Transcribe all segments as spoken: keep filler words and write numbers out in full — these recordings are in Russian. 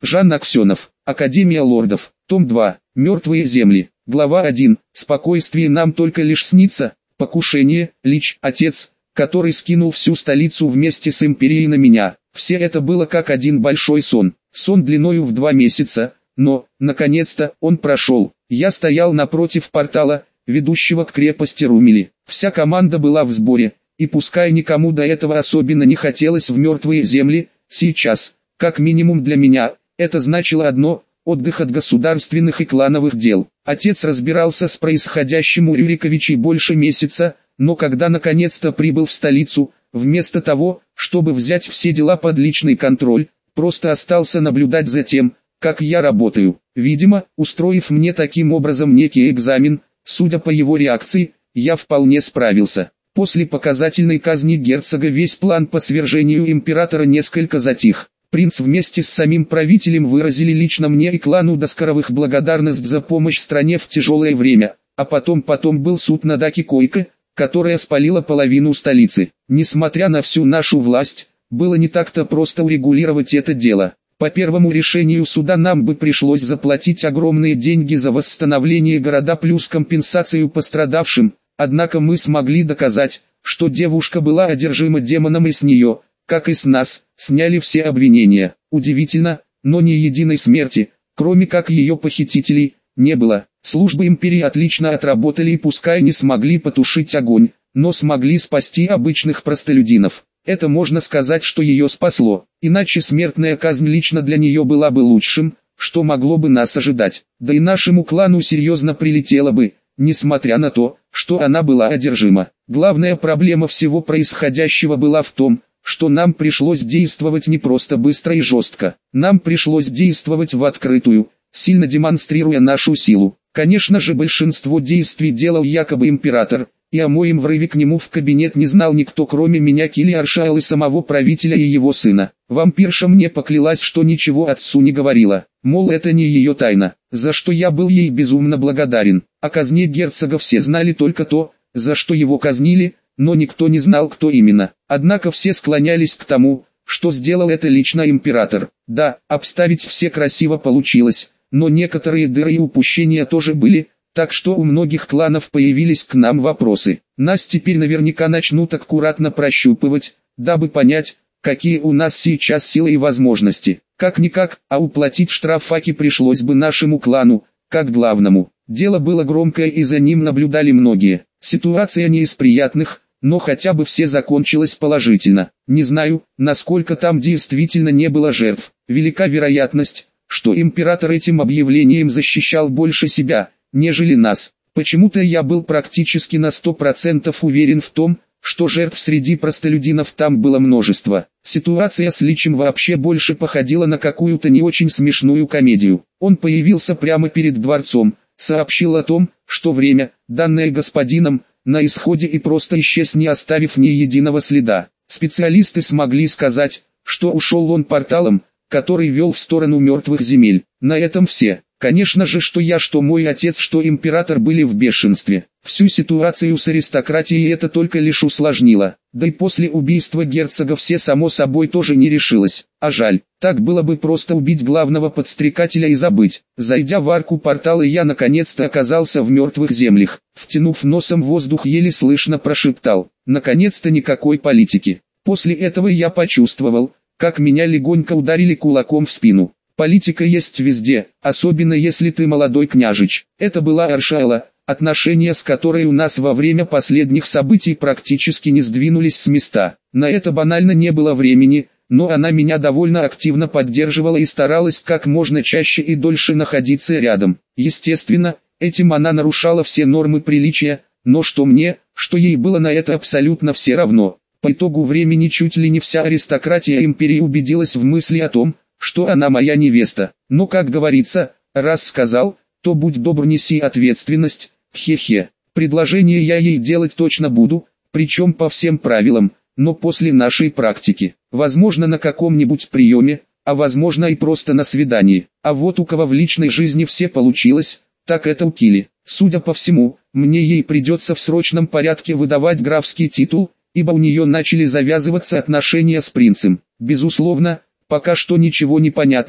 Жан Аксенов. Академия лордов. Том два. Мертвые земли. Глава один. Спокойствие нам только лишь снится. Покушение. Лич, отец, который скинул всю столицу вместе с империей на меня. Все это было как один большой сон. Сон длиною в два месяца. Но, наконец-то, он прошел. Я стоял напротив портала, ведущего к крепости Румели. Вся команда была в сборе, и пускай никому до этого особенно не хотелось в мертвые земли, сейчас, как минимум для меня, это значило одно – отдых от государственных и клановых дел. Отец разбирался с происходящим у Рюриковичей больше месяца, но когда наконец-то прибыл в столицу, вместо того, чтобы взять все дела под личный контроль, просто остался наблюдать за тем, как я работаю. Видимо, устроив мне таким образом некий экзамен, судя по его реакции, я вполне справился. После показательной казни герцога весь план по свержению императора несколько затих. Принц вместе с самим правителем выразили лично мне и клану Доскоровых благодарность за помощь стране в тяжелое время, а потом потом был суд над Аки Койко, которая спалила половину столицы. Несмотря на всю нашу власть, было не так-то просто урегулировать это дело. По первому решению суда нам бы пришлось заплатить огромные деньги за восстановление города плюс компенсацию пострадавшим, однако мы смогли доказать, что девушка была одержима демоном и с нее, как и с нас, сняли все обвинения. Удивительно, но ни единой смерти, кроме как ее похитителей, не было. Службы империи отлично отработали и пускай не смогли потушить огонь, но смогли спасти обычных простолюдинов. Это можно сказать, что ее спасло, иначе смертная казнь лично для нее была бы лучшим, что могло бы нас ожидать. Да и нашему клану серьезно прилетело бы, несмотря на то, что она была одержима. Главная проблема всего происходящего была в том, что нам пришлось действовать не просто быстро и жестко. Нам пришлось действовать в открытую, сильно демонстрируя нашу силу. Конечно же, большинство действий делал якобы император, и о моем врыве к нему в кабинет не знал никто кроме меня, Кили Аршайл и самого правителя и его сына. Вампирша мне поклялась, что ничего отцу не говорила, мол, это не ее тайна, за что я был ей безумно благодарен. О казне герцога все знали только то, за что его казнили, но никто не знал, кто именно. Однако все склонялись к тому, что сделал это лично император. Да, обставить все красиво получилось, но некоторые дыры и упущения тоже были, так что у многих кланов появились к нам вопросы. Нас теперь наверняка начнут аккуратно прощупывать, дабы понять, какие у нас сейчас силы и возможности. Как-никак, а уплатить штраф Аки пришлось бы нашему клану, как главному. Дело было громкое и за ним наблюдали многие. Ситуация не из приятных, но хотя бы все закончилось положительно. Не знаю, насколько там действительно не было жертв. Велика вероятность, что император этим объявлением защищал больше себя, нежели нас. Почему-то я был практически на сто процентов уверен в том, что жертв среди простолюдинов там было множество. Ситуация с Личем вообще больше походила на какую-то не очень смешную комедию. Он появился прямо перед дворцом, сообщил о том, что время, данное господином, на исходе и просто исчез, не оставив ни единого следа. Специалисты смогли сказать, что ушел он порталом, который вел в сторону мертвых земель. На этом все. Конечно же, что я, что мой отец, что император были в бешенстве. Всю ситуацию с аристократией это только лишь усложнило. Да и после убийства герцога все само собой тоже не решилось. А жаль, так было бы просто убить главного подстрекателя и забыть. Зайдя в арку портала, я наконец-то оказался в мертвых землях. Втянув носом воздух, еле слышно прошептал: наконец-то никакой политики. После этого я почувствовал, как меня легонько ударили кулаком в спину. Политика есть везде, особенно если ты молодой княжич. Это была Аршайла, отношения с которой у нас во время последних событий практически не сдвинулись с места. На это банально не было времени, но она меня довольно активно поддерживала и старалась как можно чаще и дольше находиться рядом. Естественно, этим она нарушала все нормы приличия, но что мне, что ей было на это абсолютно все равно. По итогу времени чуть ли не вся аристократия империи убедилась в мысли о том, что она моя невеста. Но, как говорится, раз сказал, то будь добр, неси ответственность. Хе-хе. Предложение я ей делать точно буду, причем по всем правилам, но после нашей практики. Возможно, на каком-нибудь приеме, а возможно и просто на свидании. А вот у кого в личной жизни все получилось, так это у Кили. Судя по всему, мне ей придется в срочном порядке выдавать графский титул, ибо у нее начали завязываться отношения с принцем. Безусловно, пока что ничего не понятно,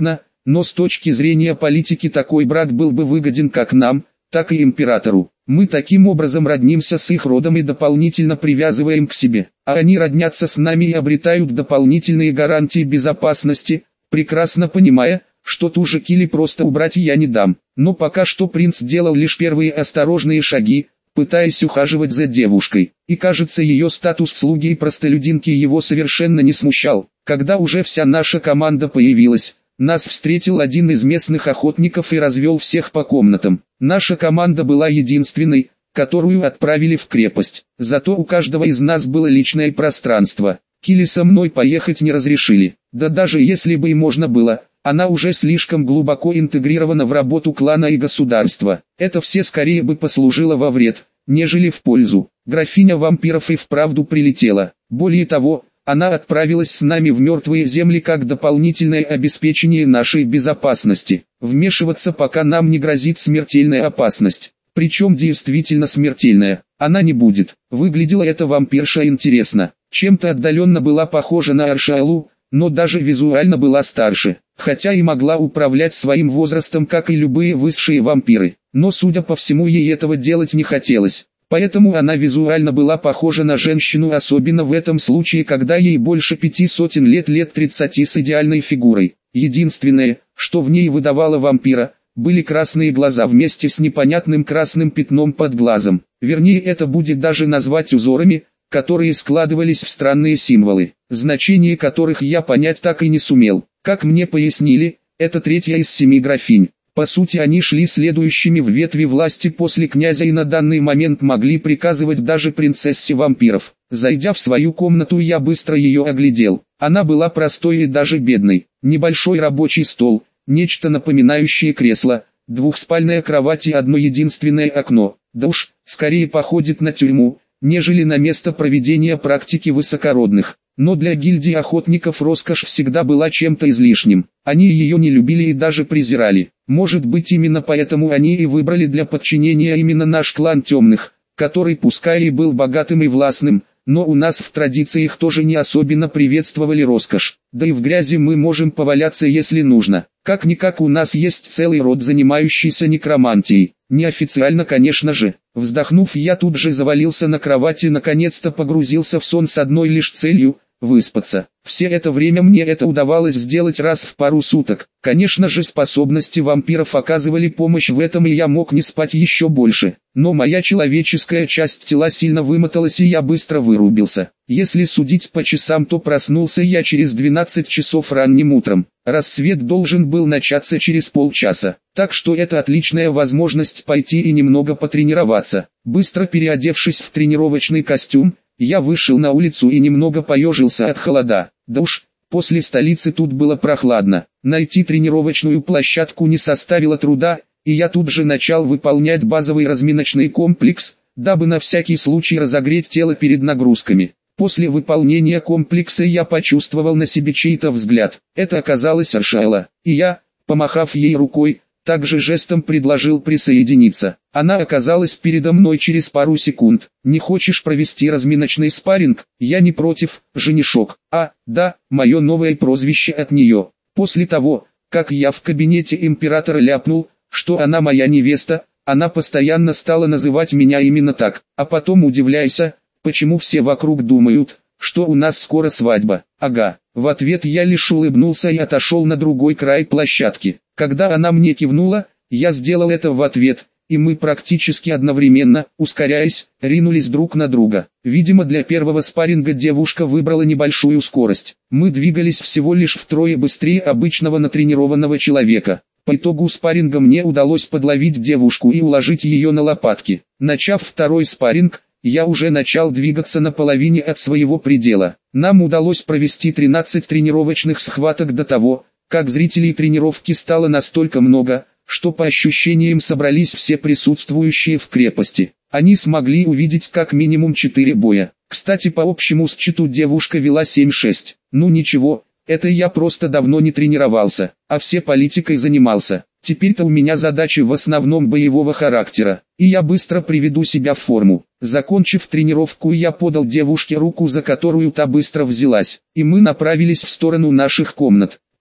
но с точки зрения политики такой брак был бы выгоден как нам, так и императору. Мы таким образом роднимся с их родом и дополнительно привязываем к себе, а они роднятся с нами и обретают дополнительные гарантии безопасности, прекрасно понимая, что ту же Кили просто убрать я не дам. Но пока что принц делал лишь первые осторожные шаги, пытаясь ухаживать за девушкой, и кажется, ее статус слуги и простолюдинки его совершенно не смущал. Когда уже вся наша команда появилась, нас встретил один из местных охотников и развел всех по комнатам. Наша команда была единственной, которую отправили в крепость. Зато у каждого из нас было личное пространство. Кили со мной поехать не разрешили. Да даже если бы и можно было, она уже слишком глубоко интегрирована в работу клана и государства. Это все скорее бы послужило во вред, нежели в пользу. Графиня вампиров и вправду прилетела. Более того, она отправилась с нами в мертвые земли как дополнительное обеспечение нашей безопасности. Вмешиваться пока нам не грозит смертельная опасность. Причем действительно смертельная. Она не будет. Выглядела эта вампирша интересно. Чем-то отдаленно была похожа на Аршалу, но даже визуально была старше. Хотя и могла управлять своим возрастом, как и любые высшие вампиры. Но судя по всему ей этого делать не хотелось. Поэтому она визуально была похожа на женщину, особенно в этом случае, когда ей больше пяти сотен лет, лет тридцати, с идеальной фигурой. Единственное, что в ней выдавало вампира, были красные глаза вместе с непонятным красным пятном под глазом. Вернее, это будет даже назвать узорами, которые складывались в странные символы, значение которых я понять так и не сумел. Как мне пояснили, это третья из семи графинь. По сути, они шли следующими в ветви власти после князя и на данный момент могли приказывать даже принцессе вампиров. Зайдя в свою комнату, я быстро ее оглядел. Она была простой и даже бедной. Небольшой рабочий стол, нечто напоминающее кресло, двухспальная кровать и одно единственное окно. Да уж, скорее походит на тюрьму, нежели на место проведения практики высокородных. Но для гильдии охотников роскошь всегда была чем-то излишним. Они ее не любили и даже презирали. Может быть, именно поэтому они и выбрали для подчинения именно наш клан темных, который пускай и был богатым и властным, но у нас в традициях тоже не особенно приветствовали роскошь. Да и в грязи мы можем поваляться, если нужно. Как-никак у нас есть целый род, занимающийся некромантией. Неофициально, конечно же. Вздохнув, я тут же завалился на кровати и наконец-то погрузился в сон с одной лишь целью – выспаться. Все это время мне это удавалось сделать раз в пару суток. Конечно же, способности вампиров оказывали помощь в этом, и я мог не спать еще больше. Но моя человеческая часть тела сильно вымоталась, и я быстро вырубился. Если судить по часам, то проснулся я через двенадцать часов ранним утром. Рассвет должен был начаться через полчаса. Так что это отличная возможность пойти и немного потренироваться. Быстро переодевшись в тренировочный костюм, я вышел на улицу и немного поежился от холода. Да уж, после столицы тут было прохладно. Найти тренировочную площадку не составило труда, и я тут же начал выполнять базовый разминочный комплекс, дабы на всякий случай разогреть тело перед нагрузками. После выполнения комплекса я почувствовал на себе чей-то взгляд. Это оказалась Аршайла, и я, помахав ей рукой, также жестом предложил присоединиться. Она оказалась передо мной через пару секунд. «Не хочешь провести разминочный спарринг?» «Я не против, женишок». «А, да, мое новое прозвище от нее». После того, как я в кабинете императора ляпнул, что она моя невеста, она постоянно стала называть меня именно так. А потом удивляйся, почему все вокруг думают, что у нас скоро свадьба. Ага. В ответ я лишь улыбнулся и отошел на другой край площадки. Когда она мне кивнула, я сделал это в ответ, и мы практически одновременно, ускоряясь, ринулись друг на друга. Видимо, для первого спарринга девушка выбрала небольшую скорость. Мы двигались всего лишь втрое быстрее обычного натренированного человека. По итогу спарринга мне удалось подловить девушку и уложить ее на лопатки. Начав второй спарринг, я уже начал двигаться на половине от своего предела. Нам удалось провести тринадцать тренировочных схваток до того, как зрителей тренировки стало настолько много, что по ощущениям собрались все присутствующие в крепости. Они смогли увидеть как минимум четыре боя. Кстати, по общему счету девушка вела семь-шесть. Ну ничего, это я просто давно не тренировался, а все политикой занимался. Теперь-то у меня задачи в основном боевого характера, и я быстро приведу себя в форму. Закончив тренировку, я подал девушке руку, за которую та быстро взялась, и мы направились в сторону наших комнат.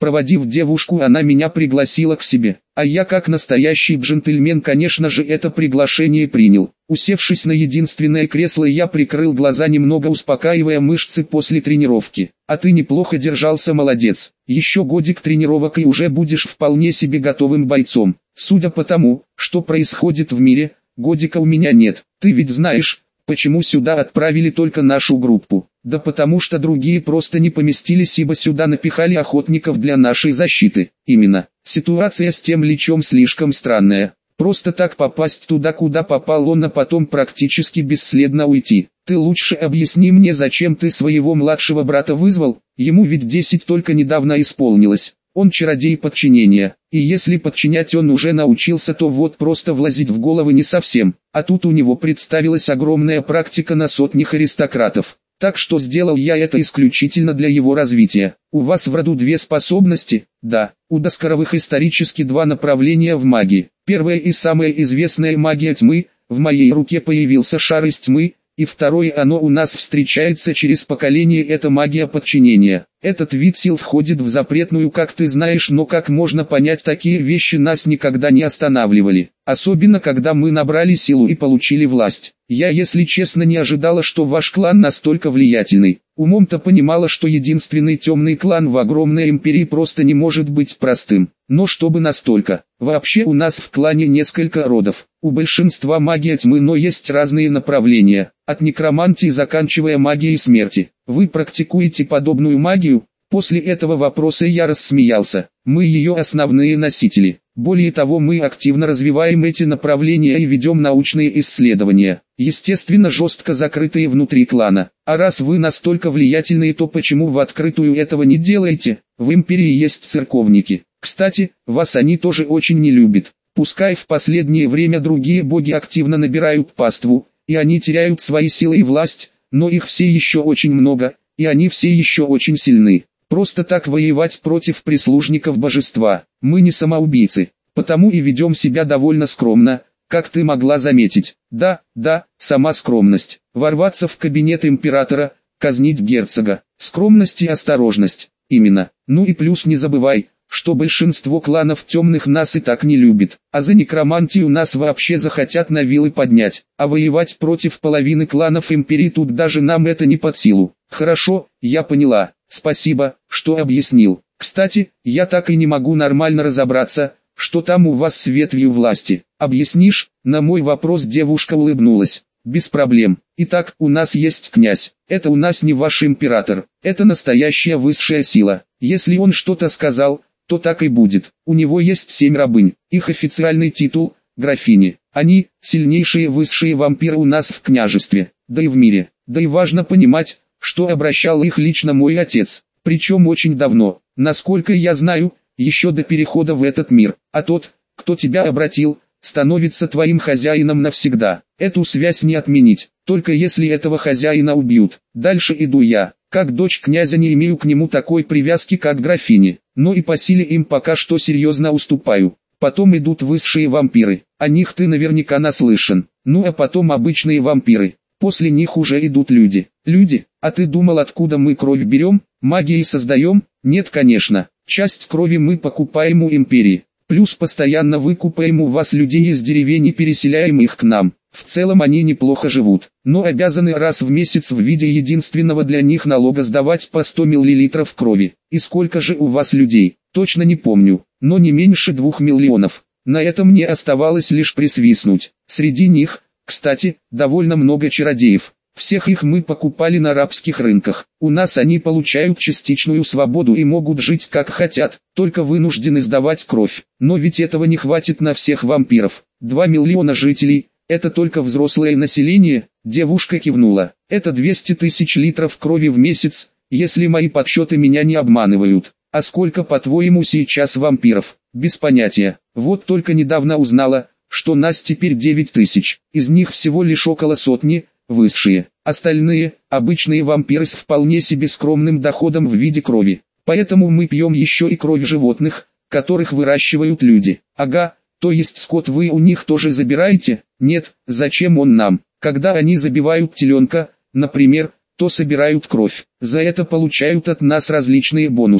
Проводив девушку, она меня пригласила к себе, а я как настоящий джентльмен, конечно же, это приглашение принял. Усевшись на единственное кресло, я прикрыл глаза, немного успокаивая мышцы после тренировки. А ты неплохо держался, молодец. Еще годик тренировок и уже будешь вполне себе готовым бойцом. Судя по тому, что происходит в мире, годика у меня нет. Ты ведь знаешь, почему сюда отправили только нашу группу? Да потому что другие просто не поместились, ибо сюда напихали охотников для нашей защиты. Именно. Ситуация с тем личом слишком странная. Просто так попасть туда, куда попал он, а потом практически бесследно уйти. Ты лучше объясни мне, зачем ты своего младшего брата вызвал? Ему ведь десять только недавно исполнилось. Он чародей подчинения, и если подчинять он уже научился, то вот просто влазить в головы не совсем. А тут у него представилась огромная практика на сотнях аристократов. Так что сделал я это исключительно для его развития. У вас в роду две способности? Да, у Доскоровых исторически два направления в магии. Первая и самая известная магия тьмы, в моей руке появился шар из тьмы, и второе, оно у нас встречается через поколение, это магия подчинения. Этот вид сил входит в запретную, как ты знаешь, но как можно понять, такие вещи нас никогда не останавливали. Особенно когда мы набрали силу и получили власть. Я, если честно, не ожидала, что ваш клан настолько влиятельный. Умом-то понимала, что единственный темный клан в огромной империи просто не может быть простым. Но чтобы настолько. Вообще у нас в клане несколько родов. У большинства магия тьмы, но есть разные направления. От некромантии заканчивая магией смерти. Вы практикуете подобную магию? После этого вопроса я рассмеялся. Мы ее основные носители. Более того, мы активно развиваем эти направления и ведем научные исследования. Естественно, жестко закрытые внутри клана. А раз вы настолько влиятельные, то почему в открытую этого не делаете? В империи есть церковники. Кстати, вас они тоже очень не любят. Пускай в последнее время другие боги активно набирают паству, и они теряют свои силы и власть, но их все еще очень много, и они все еще очень сильны. Просто так воевать против прислужников божества. Мы не самоубийцы, потому и ведем себя довольно скромно, как ты могла заметить. Да, да, сама скромность. Ворваться в кабинет императора, казнить герцога. Скромность и осторожность. Именно. Ну и плюс не забывай, что большинство кланов темных нас и так не любит, а за некромантию нас вообще захотят на вилы поднять, а воевать против половины кланов империи тут даже нам это не под силу. Хорошо, я поняла, спасибо, что объяснил. Кстати, я так и не могу нормально разобраться, что там у вас с ветвью власти. Объяснишь? На мой вопрос девушка улыбнулась. Без проблем. Итак, у нас есть князь. Это у нас не ваш император. Это настоящая высшая сила. Если он что-то сказал, то так и будет. У него есть семь рабынь. Их официальный титул – графини. Они – сильнейшие высшие вампиры у нас в княжестве, да и в мире. Да и важно понимать, что обращал их лично мой отец. Причем очень давно. Насколько я знаю, еще до перехода в этот мир. А тот, кто тебя обратил, становится твоим хозяином навсегда. Эту связь не отменить, только если этого хозяина убьют. Дальше иду я. Как дочь князя не имею к нему такой привязки, как графини, но и по силе им пока что серьезно уступаю. Потом идут высшие вампиры, о них ты наверняка наслышан. Ну а потом обычные вампиры. После них уже идут люди. Люди? А ты думал, откуда мы кровь берем? Магией создаем? Нет, конечно. Часть крови мы покупаем у империи. Плюс постоянно выкупаем у вас людей из деревень и переселяем их к нам. В целом они неплохо живут, но обязаны раз в месяц в виде единственного для них налога сдавать по сто миллилитров крови. И сколько же у вас людей? Точно не помню, но не меньше двух миллионов. На этом мне оставалось лишь присвистнуть. Среди них, кстати, довольно много чародеев. Всех их мы покупали на рабских рынках. У нас они получают частичную свободу и могут жить как хотят, только вынуждены сдавать кровь. Но ведь этого не хватит на всех вампиров. Два миллиона жителей. Это только взрослое население? Девушка кивнула. Это двести тысяч литров крови в месяц, если мои подсчеты меня не обманывают. А сколько, по-твоему, сейчас вампиров? Без понятия. Вот только недавно узнала, что нас теперь девять тысяч. Из них всего лишь около сотни высшие. Остальные – обычные вампиры с вполне себе скромным доходом в виде крови. Поэтому мы пьем еще и кровь животных, которых выращивают люди. Ага. То есть скот вы у них тоже забираете? Нет, зачем он нам? Когда они забивают теленка, например, то собирают кровь. За это получают от нас различные бонусы.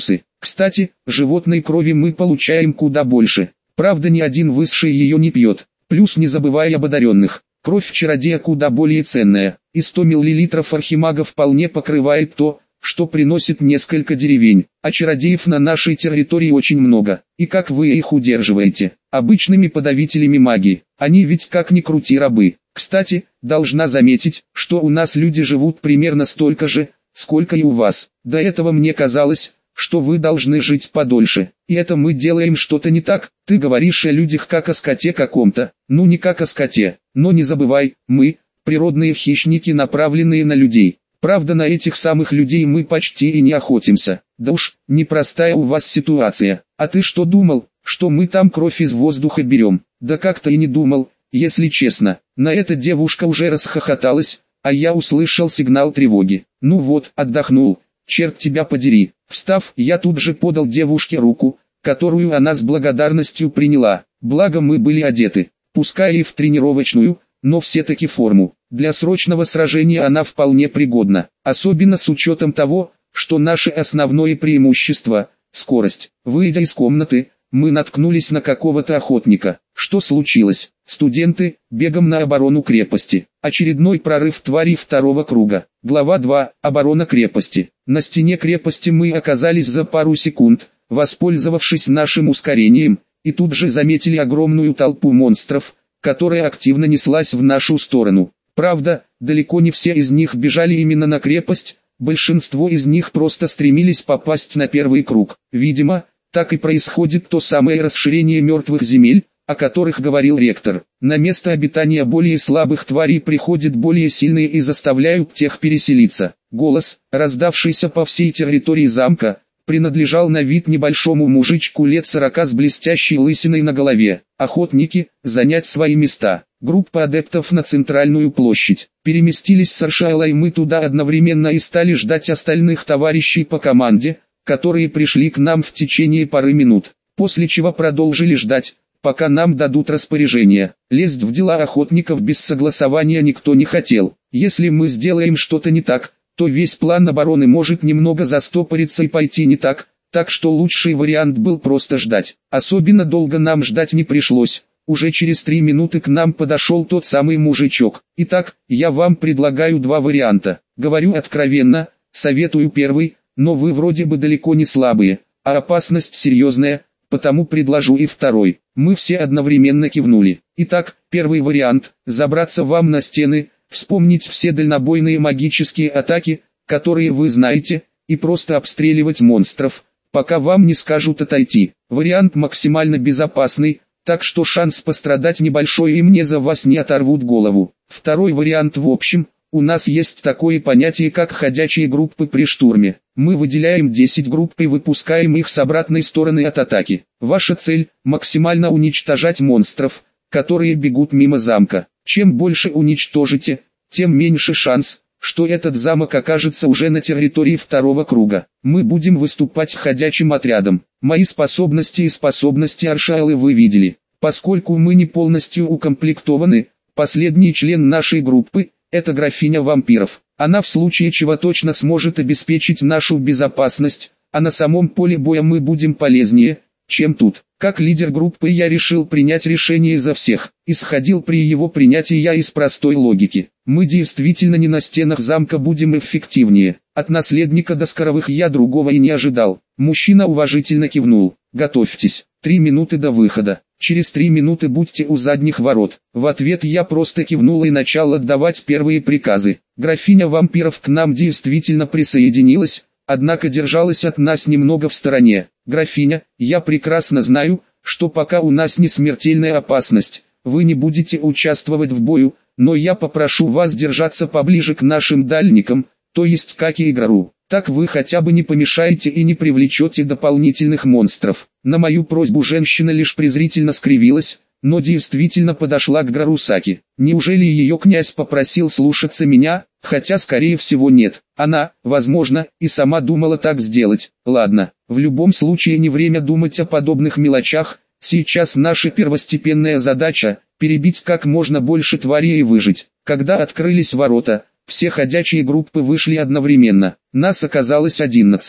Кстати, животной крови мы получаем куда больше. Правда, ни один высший ее не пьет. Плюс не забывай об одаренных. Кровь чародея куда более ценная. И сто миллилитров архимага вполне покрывает то, что приносит несколько деревень. А чародеев на нашей территории очень много. И как вы их удерживаете? Обычными подавителями магии. Они ведь как ни крути рабы. Кстати, должна заметить, что у нас люди живут примерно столько же, сколько и у вас. До этого мне казалось, что вы должны жить подольше. И это мы делаем что-то не так. Ты говоришь о людях как о скоте каком-то. Ну не как о скоте. Но не забывай, мы, природные хищники, направленные на людей. Правда, на этих самых людей мы почти и не охотимся. Да уж, непростая у вас ситуация. А ты что думал, что мы там кровь из воздуха берем? Да как-то и не думал, если честно. На это девушка уже расхохоталась, а я услышал сигнал тревоги. Ну вот, отдохнул. Черт тебя подери. Встав, я тут же подал девушке руку, которую она с благодарностью приняла. Благо мы были одеты, пускай и в тренировочную, но все-таки форму. Для срочного сражения она вполне пригодна, особенно с учетом того, что наше основное преимущество – скорость. Выйдя из комнаты, мы наткнулись на какого-то охотника. Что случилось? Студенты, бегом на оборону крепости. Очередной прорыв тварей второго круга. Глава два. Оборона крепости. На стене крепости мы оказались за пару секунд, воспользовавшись нашим ускорением, и тут же заметили огромную толпу монстров, которая активно неслась в нашу сторону. Правда, далеко не все из них бежали именно на крепость, большинство из них просто стремились попасть на первый круг. Видимо, так и происходит то самое расширение мертвых земель, о которых говорил ректор. На место обитания более слабых тварей приходят более сильные и заставляют тех переселиться. Голос, раздавшийся по всей территории замка, принадлежал на вид небольшому мужичку лет сорока с блестящей лысиной на голове. Охотники, занять свои места. Группа адептов на центральную площадь. Переместились с Аршайлой мы туда одновременно и стали ждать остальных товарищей по команде, которые пришли к нам в течение пары минут. После чего продолжили ждать, пока нам дадут распоряжение. Лезть в дела охотников без согласования никто не хотел. Если мы сделаем что-то не так, то весь план обороны может немного застопориться и пойти не так, так что лучший вариант был просто ждать. Особенно долго нам ждать не пришлось. Уже через три минуты к нам подошел тот самый мужичок. Итак, я вам предлагаю два варианта. Говорю откровенно, советую первый, но вы вроде бы далеко не слабые, а опасность серьезная, потому предложу и второй. Мы все одновременно кивнули. Итак, первый вариант – забраться вам на стены, вспомнить все дальнобойные магические атаки, которые вы знаете, и просто обстреливать монстров, пока вам не скажут отойти. Вариант максимально безопасный, так что шанс пострадать небольшой и мне за вас не оторвут голову. Второй вариант в общем, у нас есть такое понятие как ходячие группы при штурме. Мы выделяем десять групп и выпускаем их с обратной стороны от атаки. Ваша цель – максимально уничтожать монстров, которые бегут мимо замка. Чем больше уничтожите, тем меньше шанс, что этот замок окажется уже на территории второго круга. Мы будем выступать ходячим отрядом. Мои способности и способности Аршайлы вы видели. Поскольку мы не полностью укомплектованы, последний член нашей группы – это графиня вампиров. Она в случае чего точно сможет обеспечить нашу безопасность, а на самом поле боя мы будем полезнее, чем тут. Как лидер группы я решил принять решение за всех. Исходил при его принятии я из простой логики. Мы действительно не на стенах замка будем эффективнее. От наследника Доскоровых я другого и не ожидал. Мужчина уважительно кивнул. Готовьтесь. Три минуты до выхода. Через три минуты будьте у задних ворот. В ответ я просто кивнул и начал отдавать первые приказы. Графиня вампиров к нам действительно присоединилась, однако держалась от нас немного в стороне. Графиня, я прекрасно знаю, что пока у нас не смертельная опасность, вы не будете участвовать в бою, но я попрошу вас держаться поближе к нашим дальникам, то есть как и игрору. Так вы хотя бы не помешаете и не привлечете дополнительных монстров. На мою просьбу женщина лишь презрительно скривилась, но действительно подошла к Гарусаки. Неужели ее князь попросил слушаться меня, хотя скорее всего нет. Она, возможно, и сама думала так сделать. Ладно, в любом случае не время думать о подобных мелочах, сейчас наша первостепенная задача – перебить как можно больше тварей и выжить. Когда открылись ворота, все ходячие группы вышли одновременно. Нас оказалось одиннадцать.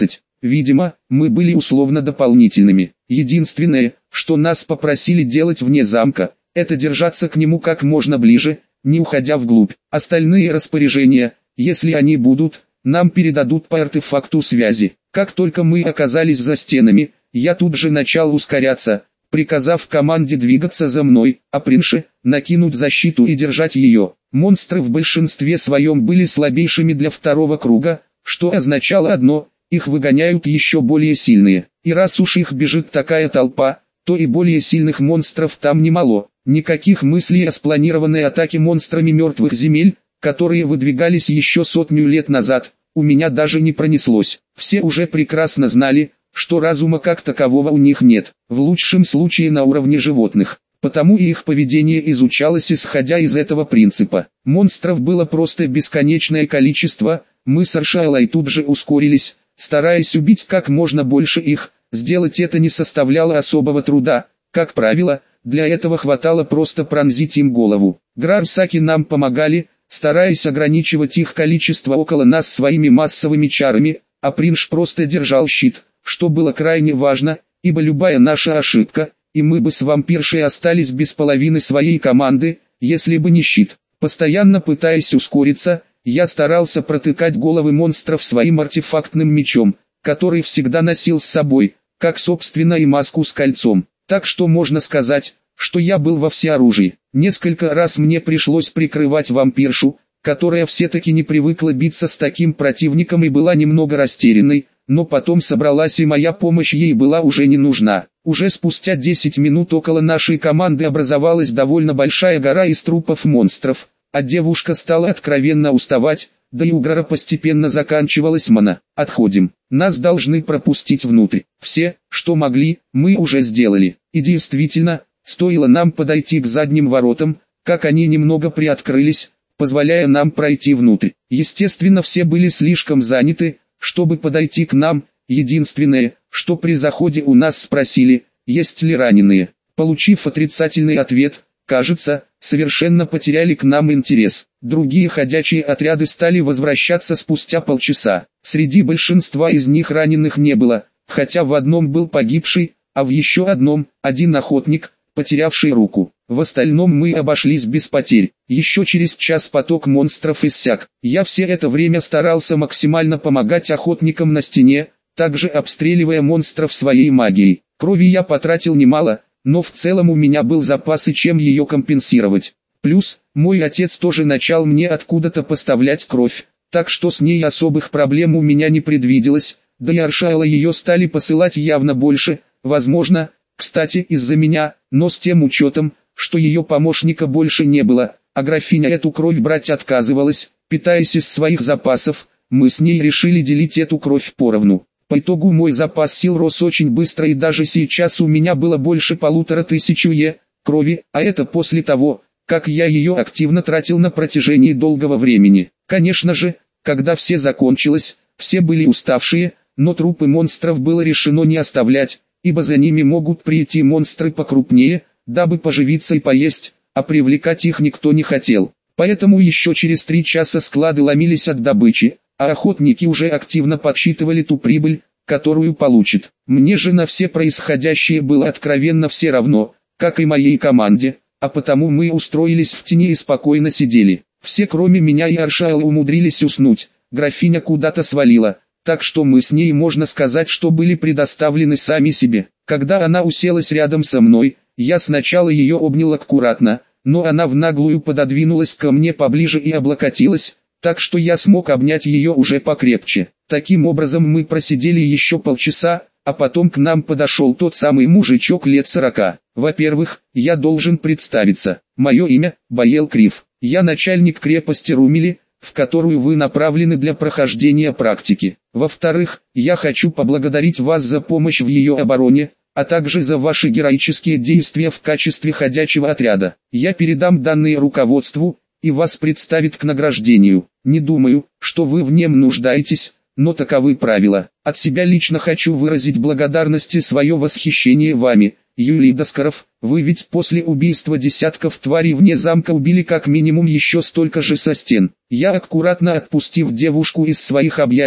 Видимо, мы были условно дополнительными. Единственное, что нас попросили делать вне замка, это держаться к нему как можно ближе, не уходя вглубь. Остальные распоряжения, если они будут, нам передадут по артефакту связи. Как только мы оказались за стенами, я тут же начал ускоряться, приказав команде двигаться за мной, а Принше – накинуть защиту и держать ее. Монстры в большинстве своем были слабейшими для второго круга, что означало одно – их выгоняют еще более сильные. И раз уж их бежит такая толпа, то и более сильных монстров там немало. Никаких мыслей о спланированной атаке монстрами мертвых земель, которые выдвигались еще сотню лет назад, у меня даже не пронеслось. Все уже прекрасно знали, что разума как такового у них нет, в лучшем случае на уровне животных. Потому и их поведение изучалось исходя из этого принципа. Монстров было просто бесконечное количество, мы с Аршайлой тут же ускорились, стараясь убить как можно больше их. Сделать это не составляло особого труда, как правило, для этого хватало просто пронзить им голову. Грарсаки нам помогали, стараясь ограничивать их количество около нас своими массовыми чарами, а Принш просто держал щит, что было крайне важно, ибо любая наша ошибка, и мы бы с вампиршей остались без половины своей команды, если бы не щит. Постоянно пытаясь ускориться, я старался протыкать головы монстров своим артефактным мечом, который всегда носил с собой, как собственно и маску с кольцом. Так что можно сказать, что я был во всеоружии. Несколько раз мне пришлось прикрывать вампиршу, которая все-таки не привыкла биться с таким противником и была немного растерянной, но потом собралась и моя помощь ей была уже не нужна. Уже спустя десять минут около нашей команды образовалась довольно большая гора из трупов монстров, а девушка стала откровенно уставать, да и у Грара постепенно заканчивалась мана. Отходим. Нас должны пропустить внутрь. Все, что могли, мы уже сделали. И действительно, стоило нам подойти к задним воротам, как они немного приоткрылись, позволяя нам пройти внутрь. Естественно, все были слишком заняты, чтобы подойти к нам. Единственное, что при заходе у нас спросили, есть ли раненые. Получив отрицательный ответ, кажется, совершенно потеряли к нам интерес. Другие ходячие отряды стали возвращаться спустя полчаса. Среди большинства из них раненых не было, хотя в одном был погибший, а в еще одном – один охотник, потерявший руку. В остальном мы обошлись без потерь. Еще через час поток монстров иссяк. Я все это время старался максимально помогать охотникам на стене, также обстреливая монстров своей магией. Крови я потратил немало, но в целом у меня был запас и чем ее компенсировать. Плюс, мой отец тоже начал мне откуда-то поставлять кровь, так что с ней особых проблем у меня не предвиделось, да и Аршайла ее стали посылать явно больше, возможно, кстати из-за меня, но с тем учетом, что ее помощника больше не было, а графиня эту кровь брать отказывалась, питаясь из своих запасов, мы с ней решили делить эту кровь поровну. По итогу мой запас сил рос очень быстро и даже сейчас у меня было больше полутора тысяч е крови, а это после того, как я ее активно тратил на протяжении долгого времени. Конечно же, когда все закончилось, все были уставшие, но трупы монстров было решено не оставлять, ибо за ними могут прийти монстры покрупнее, дабы поживиться и поесть, а привлекать их никто не хотел. Поэтому еще через три часа склады ломились от добычи, а охотники уже активно подсчитывали ту прибыль, которую получат. Мне же на все происходящее было откровенно все равно, как и моей команде, а потому мы устроились в тени и спокойно сидели. Все кроме меня и Аршайла умудрились уснуть, графиня куда-то свалила, так что мы с ней можно сказать, что были предоставлены сами себе. Когда она уселась рядом со мной, я сначала ее обнял аккуратно, но она в наглую пододвинулась ко мне поближе и облокотилась, так что я смог обнять ее уже покрепче. Таким образом мы просидели еще полчаса, а потом к нам подошел тот самый мужичок лет сорока. Во-первых, я должен представиться. Мое имя – Баел Крив. Я начальник крепости Румели, в которую вы направлены для прохождения практики. Во-вторых, я хочу поблагодарить вас за помощь в ее обороне, а также за ваши героические действия в качестве ходячего отряда. Я передам данные руководству, и вас представит к награждению. Не думаю, что вы в нем нуждаетесь, но таковы правила. От себя лично хочу выразить благодарность и свое восхищение вами, Юлий Доскоров. Вы ведь после убийства десятков тварей вне замка убили как минимум еще столько же со стен. Я, аккуратно отпустив девушку из своих объятий,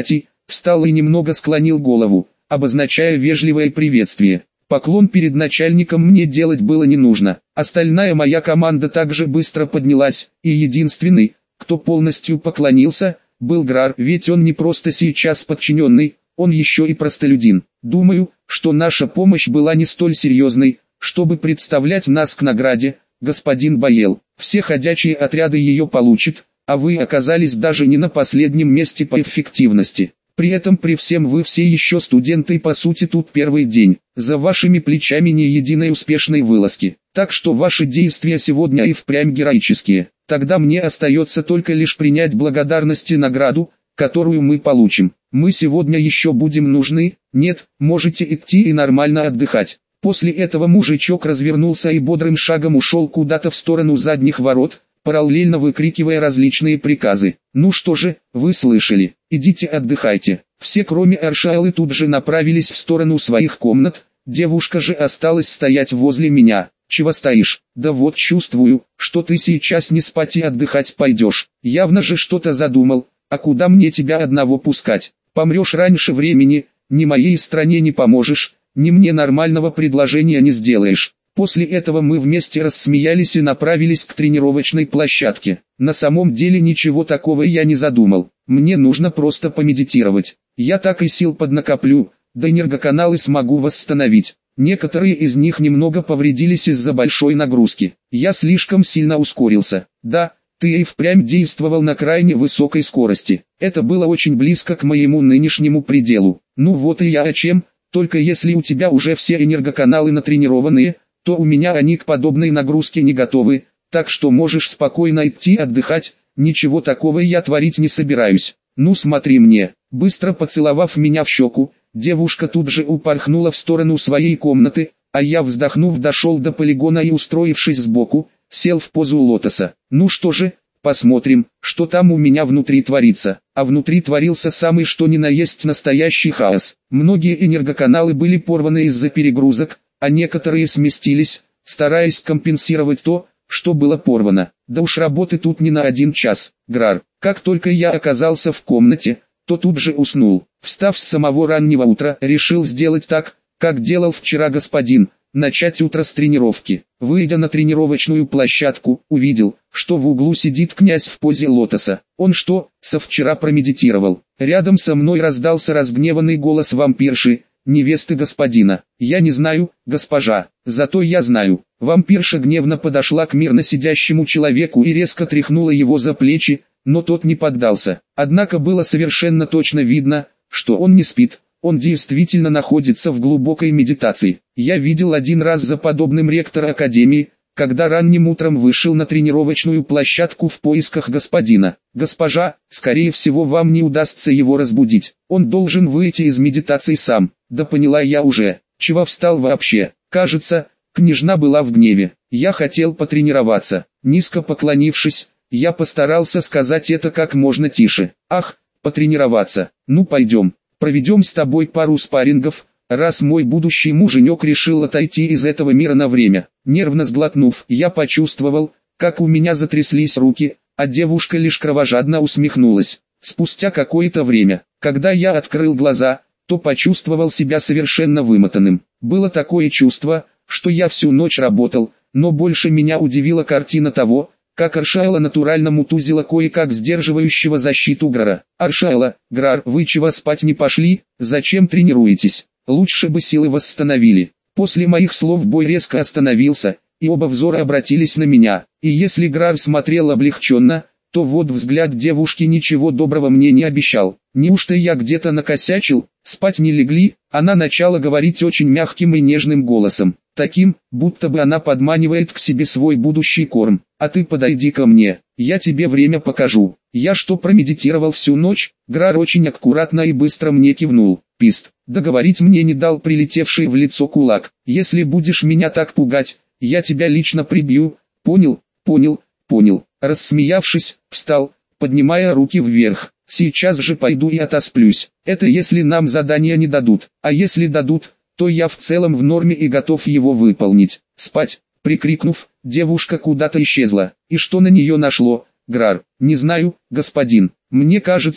встал и немного склонил голову, обозначая вежливое приветствие. Поклон перед начальником мне делать было не нужно. Остальная моя команда также быстро поднялась, и единственный, кто полностью поклонился, был Грар, ведь он не просто сейчас подчиненный, он еще и простолюдин. Думаю, что наша помощь была не столь серьезной, чтобы представлять нас к награде, господин Баел. Все ходячие отряды ее получат, а вы оказались даже не на последнем месте по эффективности. При этом при всем вы все еще студенты и по сути тут первый день. За вашими плечами ни единой успешной вылазки. Так что ваши действия сегодня и впрямь героические. Тогда мне остается только лишь принять благодарность и награду, которую мы получим. Мы сегодня еще будем нужны? Нет, можете идти и нормально отдыхать. После этого мужичок развернулся и бодрым шагом ушел куда-то в сторону задних ворот, параллельно выкрикивая различные приказы. Ну что же, вы слышали, идите отдыхайте. Все кроме Аршайлы тут же направились в сторону своих комнат, девушка же осталась стоять возле меня. Чего стоишь? Да вот чувствую, что ты сейчас не спать и отдыхать пойдешь. Явно же что-то задумал, а куда мне тебя одного пускать? Помрешь раньше времени, ни моей стране не поможешь, ни мне нормального предложения не сделаешь. После этого мы вместе рассмеялись и направились к тренировочной площадке. На самом деле ничего такого я не задумал. Мне нужно просто помедитировать. Я так и сил поднакоплю, да энергоканалы смогу восстановить. Некоторые из них немного повредились из-за большой нагрузки. Я слишком сильно ускорился. Да, ты и впрямь действовал на крайне высокой скорости. Это было очень близко к моему нынешнему пределу. Ну вот и я о чем, только если у тебя уже все энергоканалы натренированные, то у меня они к подобной нагрузке не готовы, так что можешь спокойно идти отдыхать, ничего такого я творить не собираюсь. Ну смотри мне. Быстро поцеловав меня в щеку, девушка тут же упорхнула в сторону своей комнаты, а я, вздохнув, дошел до полигона и, устроившись сбоку, сел в позу лотоса. Ну что же, посмотрим, что там у меня внутри творится. А внутри творился самый что ни на есть настоящий хаос. Многие энергоканалы были порваны из-за перегрузок, а некоторые сместились, стараясь компенсировать то, что было порвано. Да уж работы тут не на один час. Грар, как только я оказался в комнате, то тут же уснул. Встав с самого раннего утра, решил сделать так, как делал вчера господин, начать утро с тренировки. Выйдя на тренировочную площадку, увидел, что в углу сидит князь в позе лотоса. Он что, со вчера промедитировал? Рядом со мной раздался разгневанный голос вампирши, невесты господина. Я не знаю, госпожа, зато я знаю. Вампирша гневно подошла к мирно сидящему человеку и резко тряхнула его за плечи, но тот не поддался. Однако было совершенно точно видно, что он не спит. Он действительно находится в глубокой медитации. Я видел один раз за подобным ректора академии, когда ранним утром вышел на тренировочную площадку в поисках господина. Госпожа, скорее всего вам не удастся его разбудить. Он должен выйти из медитации сам. Да поняла я уже. Чего встал вообще? Кажется, княжна была в гневе. Я хотел потренироваться. Низко поклонившись, я постарался сказать это как можно тише. Ах, потренироваться. Ну пойдем. Проведем с тобой пару спаррингов, раз мой будущий муженек решил отойти из этого мира на время. Нервно сглотнув, я почувствовал, как у меня затряслись руки, а девушка лишь кровожадно усмехнулась. Спустя какое-то время, когда я открыл глаза, то почувствовал себя совершенно вымотанным. Было такое чувство, что я всю ночь работал, но больше меня удивила картина того, как Аршайла натурально мутузила кое-как сдерживающего защиту Грара. Аршайла, Грар, вы чего спать не пошли, зачем тренируетесь? Лучше бы силы восстановили. После моих слов бой резко остановился, и оба взора обратились на меня. И если Грар смотрел облегченно, то вот взгляд девушки ничего доброго мне не обещал. Неужто я где-то накосячил? Спать не легли? Она начала говорить очень мягким и нежным голосом, таким, будто бы она подманивает к себе свой будущий корм. А ты подойди ко мне, я тебе время покажу. Я что, промедитировал всю ночь? Грар очень аккуратно и быстро мне кивнул. Пист, договорить мне не дал прилетевший в лицо кулак. Если будешь меня так пугать, я тебя лично прибью. Понял, понял, понял. Рассмеявшись, встал, поднимая руки вверх. Сейчас же пойду и отосплюсь. Это если нам задания не дадут. А если дадут, то я в целом в норме и готов его выполнить. Спать. Прикрикнув, девушка куда-то исчезла. И что на нее нашло? Грар, не знаю, господин. Мне кажется,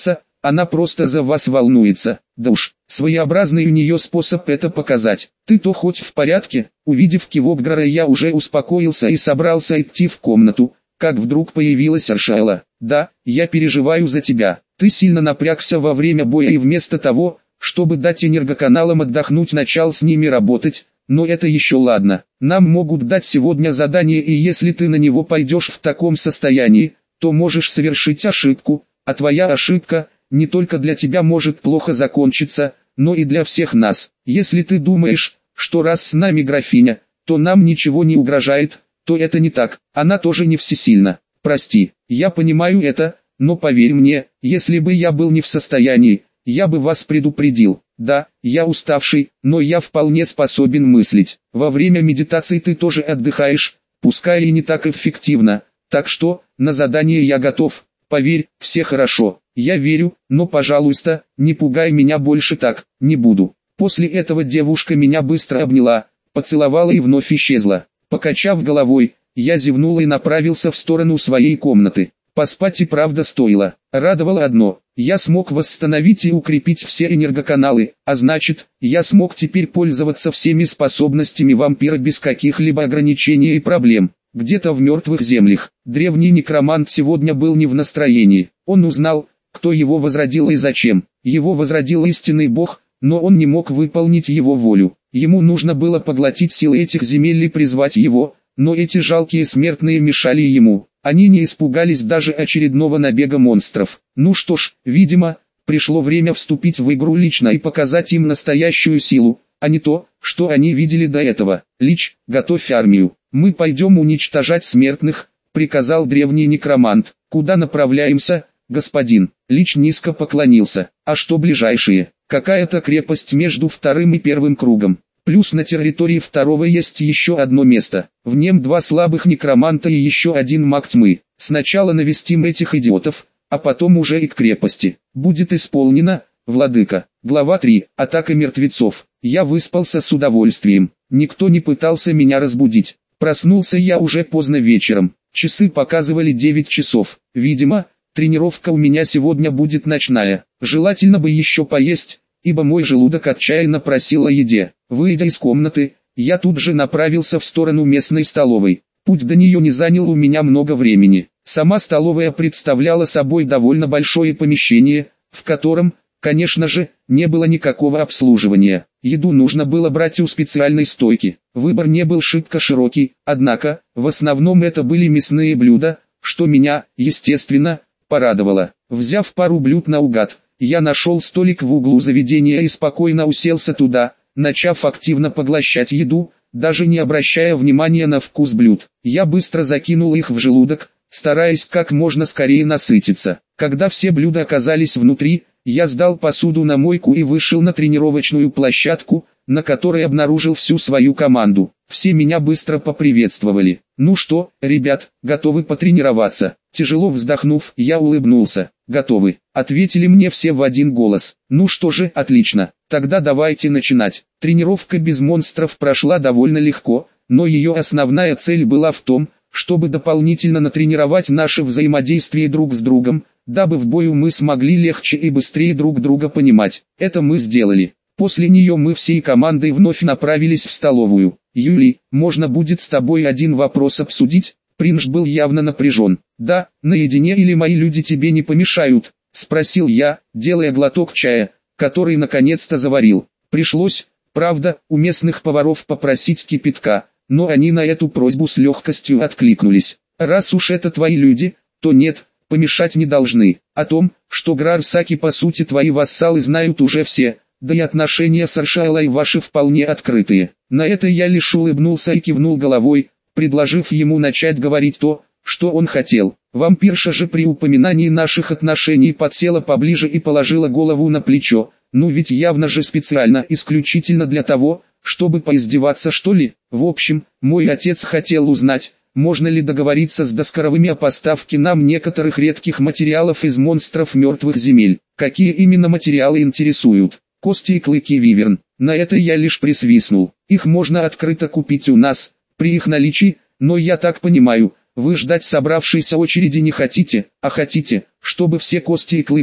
она просто за вас волнуется. Да уж, своеобразный у нее способ это показать. Ты-то хоть в порядке? Увидев кивок Грара, я уже успокоился и собрался идти в комнату, как вдруг появилась Аршайла. Да, я переживаю за тебя. Ты сильно напрягся во время боя и вместо того, чтобы дать энергоканалам отдохнуть, начал с ними работать. Но это еще ладно. Нам могут дать сегодня задание, и если ты на него пойдешь в таком состоянии, то можешь совершить ошибку, а твоя ошибка не только для тебя может плохо закончиться, но и для всех нас. Если ты думаешь, что раз с нами графиня, то нам ничего не угрожает, то это не так, она тоже не всесильна. Прости, я понимаю это, но поверь мне, если бы я был не в состоянии, я бы вас предупредил. Да, я уставший, но я вполне способен мыслить. Во время медитации ты тоже отдыхаешь, пускай и не так эффективно, так что, на задание я готов. Поверь, все хорошо. Я верю, но, пожалуйста, не пугай меня больше так, не буду. После этого девушка меня быстро обняла, поцеловала и вновь исчезла. Покачав головой, я зевнул и направился в сторону своей комнаты. Поспать и правда стоило. Радовало одно: я смог восстановить и укрепить все энергоканалы, а значит, я смог теперь пользоваться всеми способностями вампира без каких-либо ограничений и проблем. Где-то в мертвых землях, древний некромант сегодня был не в настроении. Он узнал, кто его возродил и зачем. Его возродил истинный бог, но он не мог выполнить его волю. Ему нужно было поглотить силы этих земель и призвать его, но эти жалкие смертные мешали ему. Они не испугались даже очередного набега монстров. Ну что ж, видимо, пришло время вступить в игру лично и показать им настоящую силу, а не то, что они видели до этого. Лич, готовь армию. Мы пойдем уничтожать смертных, приказал древний некромант. Куда направляемся, господин? Лич низко поклонился. А что ближайшие? Какая-то крепость между вторым и первым кругом. Плюс на территории второго есть еще одно место. В нем два слабых некроманта и еще один маг тьмы. Сначала навестим этих идиотов, а потом уже и к крепости. Будет исполнено, владыка. Глава три. Атака мертвецов. Я выспался с удовольствием. Никто не пытался меня разбудить. Проснулся я уже поздно вечером. Часы показывали девять часов. Видимо, тренировка у меня сегодня будет ночная. Желательно бы еще поесть, ибо мой желудок отчаянно просил о еде. Выйдя из комнаты, я тут же направился в сторону местной столовой. Путь до нее не занял у меня много времени. Сама столовая представляла собой довольно большое помещение, в котором, конечно же, не было никакого обслуживания. Еду нужно было брать у специальной стойки. Выбор не был шибко широкий, однако, в основном это были мясные блюда, что меня, естественно, порадовало. Взяв пару блюд наугад, я нашел столик в углу заведения и спокойно уселся туда, начав активно поглощать еду, даже не обращая внимания на вкус блюд. Я быстро закинул их в желудок, стараясь как можно скорее насытиться. Когда все блюда оказались внутри, я сдал посуду на мойку и вышел на тренировочную площадку, на которой обнаружил всю свою команду. Все меня быстро поприветствовали. «Ну что, ребят, готовы потренироваться?» Тяжело вздохнув, я улыбнулся. «Готовы», — ответили мне все в один голос. «Ну что же, отлично, тогда давайте начинать». Тренировка без монстров прошла довольно легко, но ее основная цель была в том, чтобы дополнительно натренировать наше взаимодействие друг с другом, дабы в бою мы смогли легче и быстрее друг друга понимать. Это мы сделали. После нее мы всей командой вновь направились в столовую. «Юли, можно будет с тобой один вопрос обсудить?» Принж был явно напряжен. «Да, наедине или мои люди тебе не помешают?» — спросил я, делая глоток чая, который наконец-то заварил. Пришлось, правда, у местных поваров попросить кипятка, но они на эту просьбу с легкостью откликнулись. «Раз уж это твои люди, то нет, помешать не должны. О том, что Грарсаки по сути твои вассалы, знают уже все, да и отношения с Аршайлой ваши вполне открытые». На это я лишь улыбнулся и кивнул головой, предложив ему начать говорить то, что он хотел. Вампирша же при упоминании наших отношений подсела поближе и положила голову на плечо. Ну ведь явно же специально, исключительно для того, чтобы поиздеваться, что ли. В общем, мой отец хотел узнать, можно ли договориться с Доскоровыми о поставке нам некоторых редких материалов из монстров мертвых земель. Какие именно материалы интересуют? Кости и клыки виверн. На это я лишь присвистнул. Их можно открыто купить у нас, при их наличии, но я так понимаю, вы ждать собравшейся очереди не хотите, а хотите, чтобы все кости и клыки,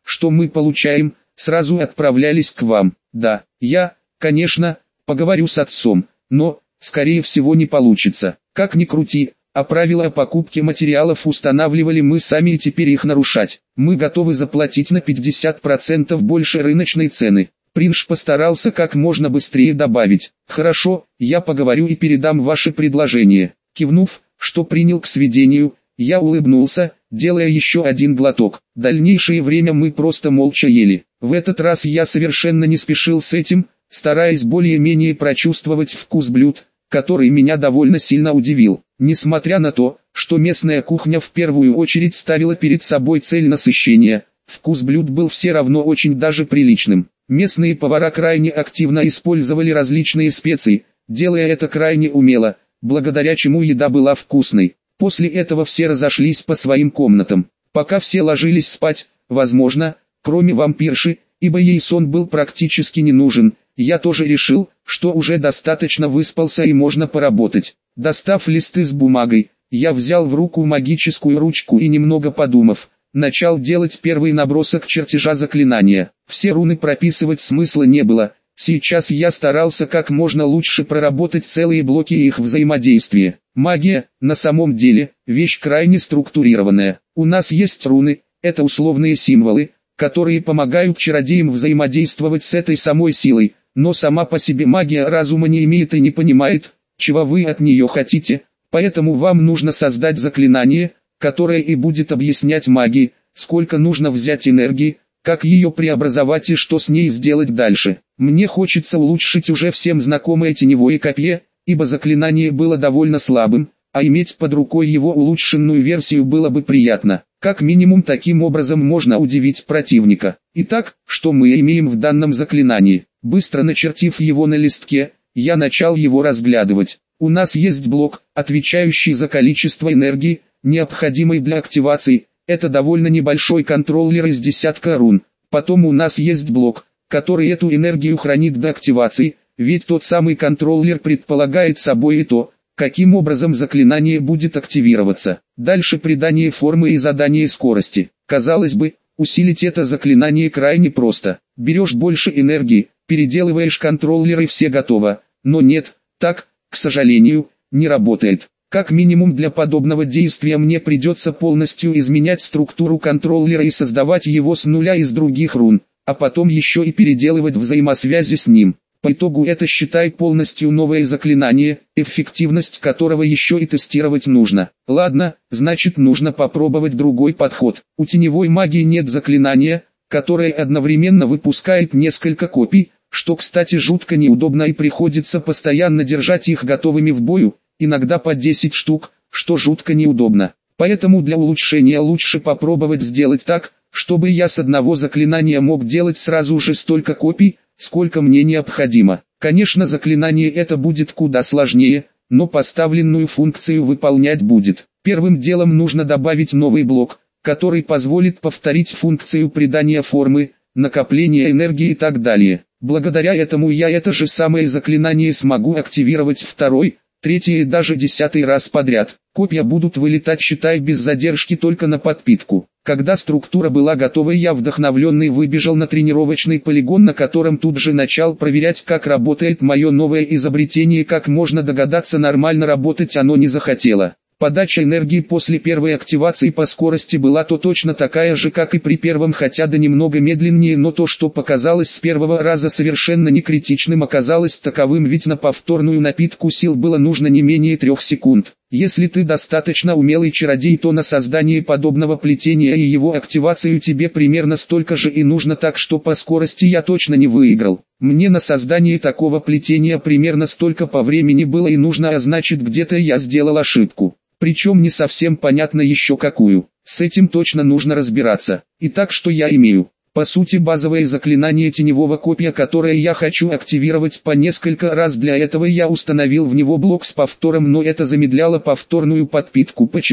что мы получаем, сразу отправлялись к вам. Да, я, конечно, поговорю с отцом, но, скорее всего, не получится. Как ни крути, а правила о покупке материалов устанавливали мы сами, и теперь их нарушать. Мы готовы заплатить на пятьдесят процентов больше рыночной цены. Принш постарался как можно быстрее добавить: «Хорошо, я поговорю и передам ваше предложение». Кивнув, что принял к сведению, я улыбнулся, делая еще один глоток. Дальнейшее время мы просто молча ели. В этот раз я совершенно не спешил с этим, стараясь более-менее прочувствовать вкус блюд, который меня довольно сильно удивил. Несмотря на то, что местная кухня в первую очередь ставила перед собой цель насыщения, вкус блюд был все равно очень даже приличным. Местные повара крайне активно использовали различные специи, делая это крайне умело, благодаря чему еда была вкусной. После этого все разошлись по своим комнатам. Пока все ложились спать, возможно, кроме вампирши, ибо ей сон был практически не нужен, я тоже решил, что уже достаточно выспался и можно поработать. Достав листы с бумагой, я взял в руку магическую ручку и, немного подумав, начал делать первый набросок чертежа заклинания. Все руны прописывать смысла не было. Сейчас я старался как можно лучше проработать целые блоки и их взаимодействия. Магия, на самом деле, вещь крайне структурированная. У нас есть руны, это условные символы, которые помогают чародеям взаимодействовать с этой самой силой, но сама по себе магия разума не имеет и не понимает, чего вы от нее хотите, поэтому вам нужно создать заклинание, которое и будет объяснять магии, сколько нужно взять энергии, как ее преобразовать и что с ней сделать дальше. Мне хочется улучшить уже всем знакомое теневое копье, ибо заклинание было довольно слабым, а иметь под рукой его улучшенную версию было бы приятно. Как минимум таким образом можно удивить противника. Итак, что мы имеем в данном заклинании? Быстро начертив его на листке, я начал его разглядывать. У нас есть блок, отвечающий за количество энергии, необходимой для активации. Это довольно небольшой контроллер из десятка рун. Потом у нас есть блок, который эту энергию хранит до активации, ведь тот самый контроллер предполагает собой и то, каким образом заклинание будет активироваться. Дальше придание формы и задание скорости. Казалось бы, усилить это заклинание крайне просто. Берешь больше энергии, переделываешь контроллер и все готово. Но нет, так, к сожалению, не работает. Как минимум для подобного действия мне придется полностью изменять структуру контроллера и создавать его с нуля из других рун, а потом еще и переделывать взаимосвязи с ним. По итогу это, считай, полностью новое заклинание, эффективность которого еще и тестировать нужно. Ладно, значит нужно попробовать другой подход. У теневой магии нет заклинания, которое одновременно выпускает несколько копий, что, кстати, жутко неудобно и приходится постоянно держать их готовыми в бою, иногда по десять штук, что жутко неудобно. Поэтому для улучшения лучше попробовать сделать так, чтобы я с одного заклинания мог делать сразу же столько копий, сколько мне необходимо. Конечно, заклинание это будет куда сложнее, но поставленную функцию выполнять будет. Первым делом нужно добавить новый блок, который позволит повторить функцию придания формы, накопления энергии и так далее. Благодаря этому я это же самое заклинание смогу активировать второй, третий и даже десятый раз подряд. Копья будут вылетать, считай, без задержки только на подпитку. Когда структура была готова, я вдохновленный выбежал на тренировочный полигон, на котором тут же начал проверять, как работает мое новое изобретение. Как можно догадаться, нормально работать оно не захотело. Подача энергии после первой активации по скорости была то точно такая же, как и при первом, хотя да немного медленнее, но то, что показалось с первого раза совершенно не критичным, оказалось таковым, ведь на повторную напитку сил было нужно не менее трех секунд. Если ты достаточно умелый чародей, то на создание подобного плетения и его активацию тебе примерно столько же и нужно, так что по скорости я точно не выиграл. Мне на создание такого плетения примерно столько по времени было и нужно, а значит где-то я сделал ошибку. Причем не совсем понятно еще какую. С этим точно нужно разбираться. Итак, что я имею? По сути, базовое заклинание теневого копья, которое я хочу активировать по несколько раз. Для этого я установил в него блок с повтором, но это замедляло повторную подпитку. Почему?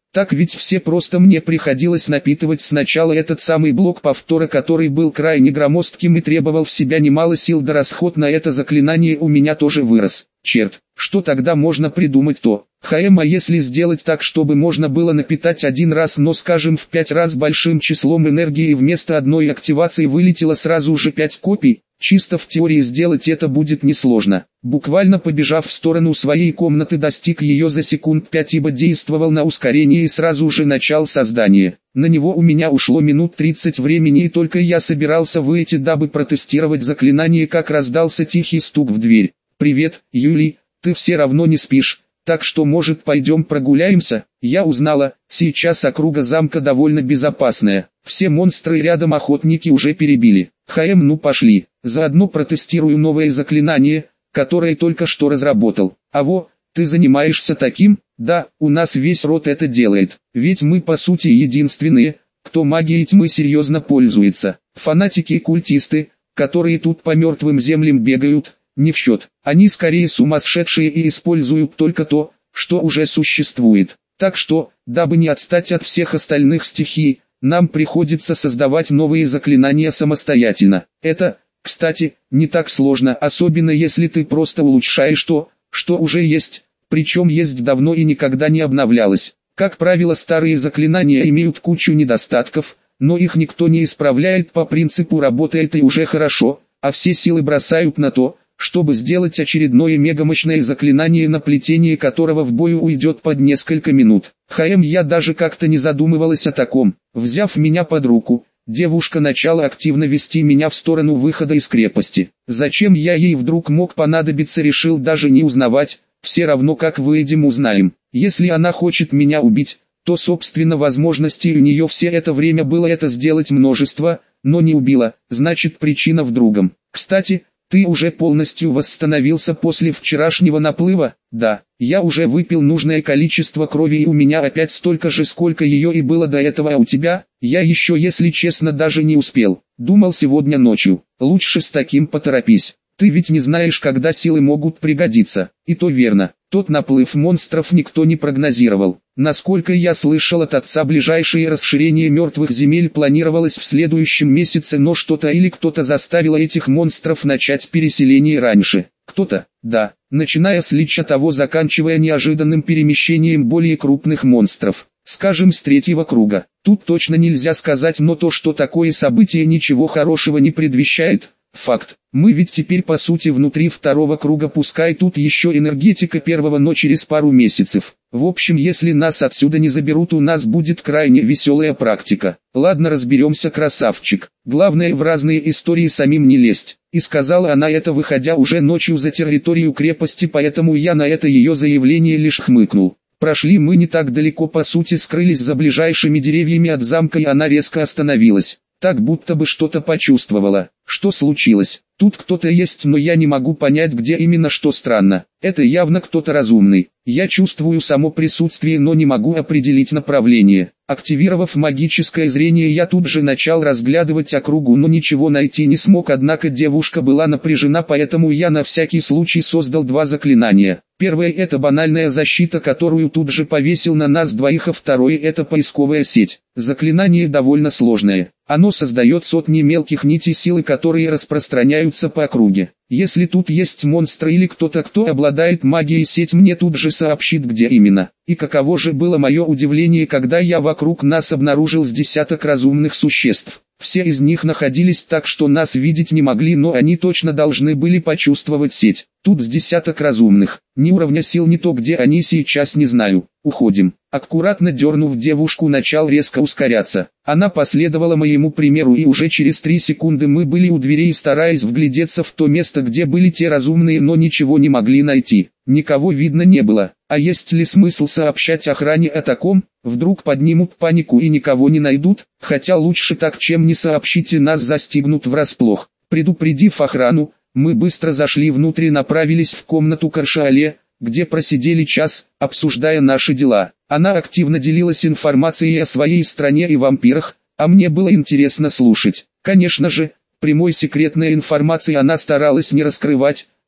Так ведь все просто мне приходилось напитывать сначала этот самый блок повтора, который был крайне громоздким и требовал в себя немало сил, да расход на это заклинание у меня тоже вырос. Черт, что тогда можно придумать то? Хм, а если сделать так, чтобы можно было напитать один раз, но скажем в пять раз большим числом энергии, и вместо одной активации вылетело сразу же пять копий? Чисто в теории сделать это будет несложно. Буквально побежав в сторону своей комнаты, достиг ее за секунд пять, ибо действовал на ускорение и сразу же начал создание. На него у меня ушло минут тридцать времени, и только я собирался выйти, дабы протестировать заклинание, как раздался тихий стук в дверь. «Привет, Юлий, ты все равно не спишь, так что может пойдем прогуляемся?» Я узнала, сейчас округа замка довольно безопасная. Все монстры рядом охотники уже перебили. Хм, ну пошли, заодно протестирую новое заклинание, которое только что разработал. А во, ты занимаешься таким? Да, у нас весь род это делает, ведь мы по сути единственные, кто магией тьмы серьезно пользуется. Фанатики и культисты, которые тут по мертвым землям бегают, не в счет. Они скорее сумасшедшие и используют только то, что уже существует. Так что, дабы не отстать от всех остальных стихий, нам приходится создавать новые заклинания самостоятельно. Это, кстати, не так сложно, особенно если ты просто улучшаешь то, что уже есть, причем есть давно и никогда не обновлялось. Как правило, старые заклинания имеют кучу недостатков, но их никто не исправляет по принципу «работает и уже хорошо», а все силы бросают на то, чтобы сделать очередное мегамощное заклинание, на плетение которого в бою уйдет под несколько минут. Хм, я даже как-то не задумывалась о таком. Взяв меня под руку, девушка начала активно вести меня в сторону выхода из крепости. Зачем я ей вдруг мог понадобиться, решил даже не узнавать, все равно как выйдем узнаем. Если она хочет меня убить, то собственно возможностей у нее все это время было это сделать множество, но не убила, значит причина в другом. Кстати, ты уже полностью восстановился после вчерашнего наплыва? Да, я уже выпил нужное количество крови, и у меня опять столько же, сколько ее и было до этого, а у тебя? Я еще, если честно, даже не успел. Думал сегодня ночью. Лучше с таким поторопись. Ты ведь не знаешь, когда силы могут пригодиться. И то верно. Тот наплыв монстров никто не прогнозировал. Насколько я слышал от отца, ближайшее расширение мертвых земель планировалось в следующем месяце, но что-то или кто-то заставило этих монстров начать переселение раньше. Кто-то, да, начиная с лича того, заканчивая неожиданным перемещением более крупных монстров. Скажем, с третьего круга. Тут точно нельзя сказать, но то, что такое событие ничего хорошего не предвещает, факт. Мы ведь теперь по сути внутри второго круга, пускай тут еще энергетика первого, но через пару месяцев. В общем, если нас отсюда не заберут, у нас будет крайне веселая практика. Ладно, разберемся, красавчик. Главное, в разные истории самим не лезть. И сказала она это, выходя уже ночью за территорию крепости, поэтому я на это ее заявление лишь хмыкнул. Прошли мы не так далеко, по сути скрылись за ближайшими деревьями от замка, и она резко остановилась. Так будто бы что-то почувствовала. Что случилось? Тут кто-то есть, но я не могу понять, где именно, что странно. Это явно кто-то разумный. Я чувствую само присутствие, но не могу определить направление. Активировав магическое зрение, я тут же начал разглядывать округу, но ничего найти не смог, однако девушка была напряжена, поэтому я на всякий случай создал два заклинания. Первое — это банальная защита, которую тут же повесил на нас двоих, а второе — это поисковая сеть. Заклинание довольно сложное. Оно создает сотни мелких нитей силы, которые распространяются по округе. Если тут есть монстры или кто-то, кто обладает магией, сеть мне тут же сообщит, где именно. И каково же было мое удивление, когда я вокруг нас обнаружил с десяток разумных существ. Все из них находились так, что нас видеть не могли, но они точно должны были почувствовать сеть. Тут с десяток разумных. Ни уровня сил, ни то, где они сейчас, не знаю. Уходим. Аккуратно дернув девушку, начал резко ускоряться. Она последовала моему примеру, и уже через три секунды мы были у дверей, стараясь вглядеться в то место, где были те разумные, но ничего не могли найти. Никого видно не было. А есть ли смысл сообщать охране о таком? Вдруг поднимут панику и никого не найдут? Хотя лучше так, чем не сообщить, и нас застигнут врасплох. Предупредив охрану, мы быстро зашли внутрь и направились в комнату Каршаале, где просидели час, обсуждая наши дела. Она активно делилась информацией о своей стране и вампирах, а мне было интересно слушать. Конечно же, прямой секретной информации она старалась не раскрывать,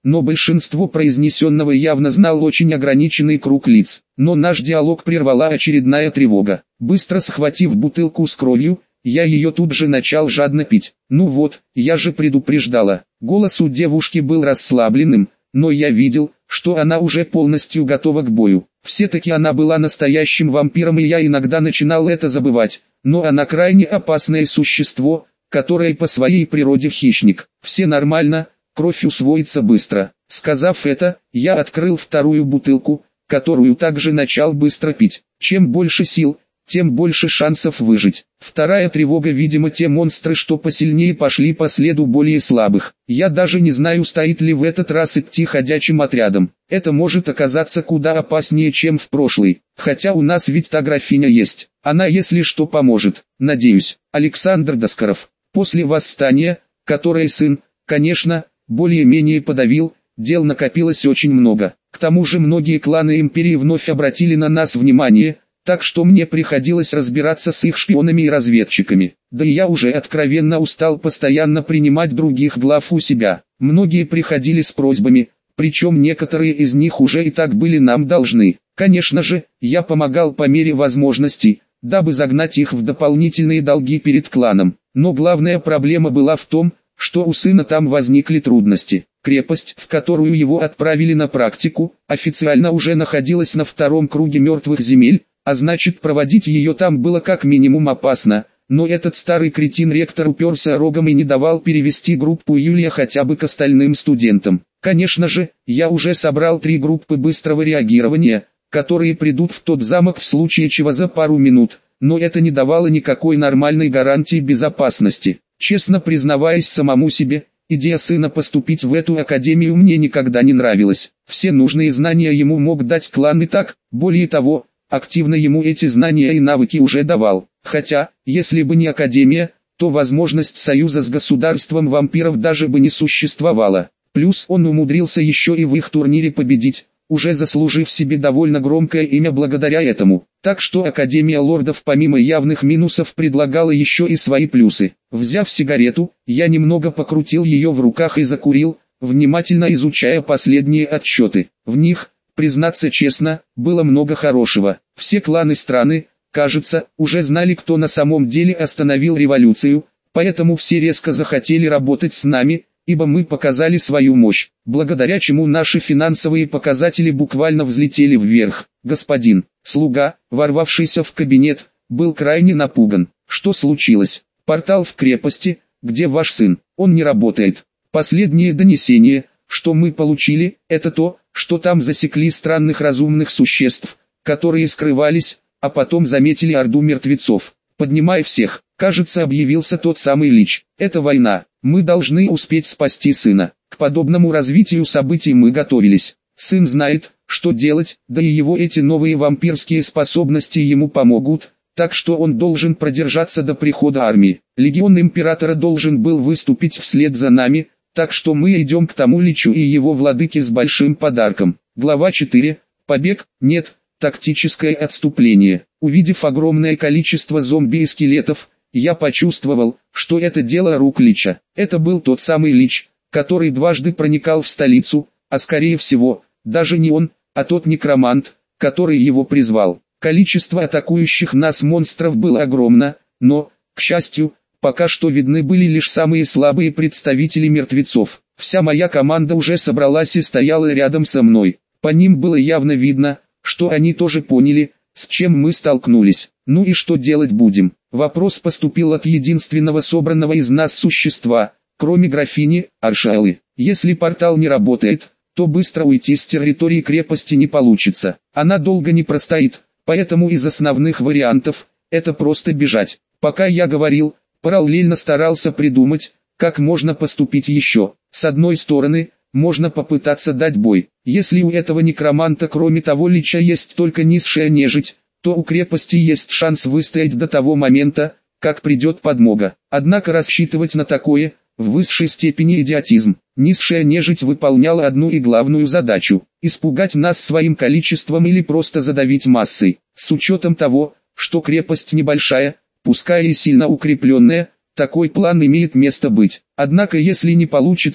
но большинство произнесенного явно знал очень ограниченный круг лиц. Но наш диалог прервала очередная тревога. Быстро схватив бутылку с кровью, я ее тут же начал жадно пить. Ну вот, я же предупреждала. Голос у девушки был расслабленным, но я видел, что она уже полностью готова к бою. Все-таки она была настоящим вампиром, и я иногда начинал это забывать. Но она крайне опасное существо, которое по своей природе хищник. Все нормально, кровь усвоится быстро. Сказав это, я открыл вторую бутылку, которую также начал быстро пить. Чем больше сил, тем больше шансов выжить. Вторая тревога, видимо, те монстры, что посильнее, пошли по следу более слабых. Я даже не знаю, стоит ли в этот раз идти ходячим отрядом. Это может оказаться куда опаснее, чем в прошлый. Хотя у нас ведь та графиня есть. Она, если что, поможет. Надеюсь. Александр Доскоров. После восстания, которое сын, конечно, более-менее подавил, дел накопилось очень много. К тому же многие кланы империи вновь обратили на нас внимание, так что мне приходилось разбираться с их шпионами и разведчиками. Да и я уже откровенно устал постоянно принимать других глав у себя. Многие приходили с просьбами, причем некоторые из них уже и так были нам должны. Конечно же, я помогал по мере возможностей, дабы загнать их в дополнительные долги перед кланом. Но главная проблема была в том, что у сына там возникли трудности. Крепость, в которую его отправили на практику, официально уже находилась на втором круге мертвых земель, а значит, проводить ее там было как минимум опасно. Но этот старый кретин-ректор уперся рогом и не давал перевести группу Юлия хотя бы к остальным студентам. Конечно же, я уже собрал три группы быстрого реагирования, которые придут в тот замок в случае чего за пару минут, но это не давало никакой нормальной гарантии безопасности. Честно признаваясь самому себе, идея сына поступить в эту академию мне никогда не нравилась. Все нужные знания ему мог дать клан и так, более того, активно ему эти знания и навыки уже давал. Хотя, если бы не академия, то возможность союза с государством вампиров даже бы не существовала. Плюс он умудрился еще и в их турнире победить, уже заслужив себе довольно громкое имя благодаря этому. Так что Академия Лордов помимо явных минусов предлагала еще и свои плюсы. Взяв сигарету, я немного покрутил ее в руках и закурил, внимательно изучая последние отчеты. В них, признаться честно, было много хорошего. Все кланы страны, кажется, уже знали, кто на самом деле остановил революцию, поэтому все резко захотели работать с нами, ибо мы показали свою мощь, благодаря чему наши финансовые показатели буквально взлетели вверх. Господин, слуга, ворвавшийся в кабинет, был крайне напуган. Что случилось? Портал в крепости, где ваш сын, он не работает. Последнее донесение, что мы получили, это то, что там засекли странных разумных существ, которые скрывались, а потом заметили орду мертвецов. Поднимай всех, кажется, объявился тот самый Лич. Это война, мы должны успеть спасти сына. К подобному развитию событий мы готовились. Сын знает, что делать, да и его эти новые вампирские способности ему помогут, так что он должен продержаться до прихода армии. Легион Императора должен был выступить вслед за нами, так что мы идем к тому Личу и его владыке с большим подарком. Глава четыре. Побег, нет, тактическое отступление. Увидев огромное количество зомби и скелетов, я почувствовал, что это дело рук Лича. Это был тот самый Лич, который дважды проникал в столицу, а скорее всего, даже не он, а тот некромант, который его призвал. Количество атакующих нас монстров было огромно, но, к счастью, пока что видны были лишь самые слабые представители мертвецов. Вся моя команда уже собралась и стояла рядом со мной. По ним было явно видно, что они тоже поняли, с чем мы столкнулись. Ну и что делать будем? Вопрос поступил от единственного собранного из нас существа, кроме графини, Аршалы. Если портал не работает, то быстро уйти с территории крепости не получится. Она долго не простоит, поэтому из основных вариантов, это просто бежать. Пока я говорил, параллельно старался придумать, как можно поступить еще. С одной стороны, можно попытаться дать бой. Если у этого некроманта кроме того Лича есть только низшая нежить, то у крепости есть шанс выстоять до того момента, как придет подмога. Однако рассчитывать на такое, в высшей степени идиотизм. Низшая нежить выполняла одну и главную задачу – испугать нас своим количеством или просто задавить массой. С учетом того, что крепость небольшая, пускай и сильно укрепленная, такой план имеет место быть. Однако если не получится,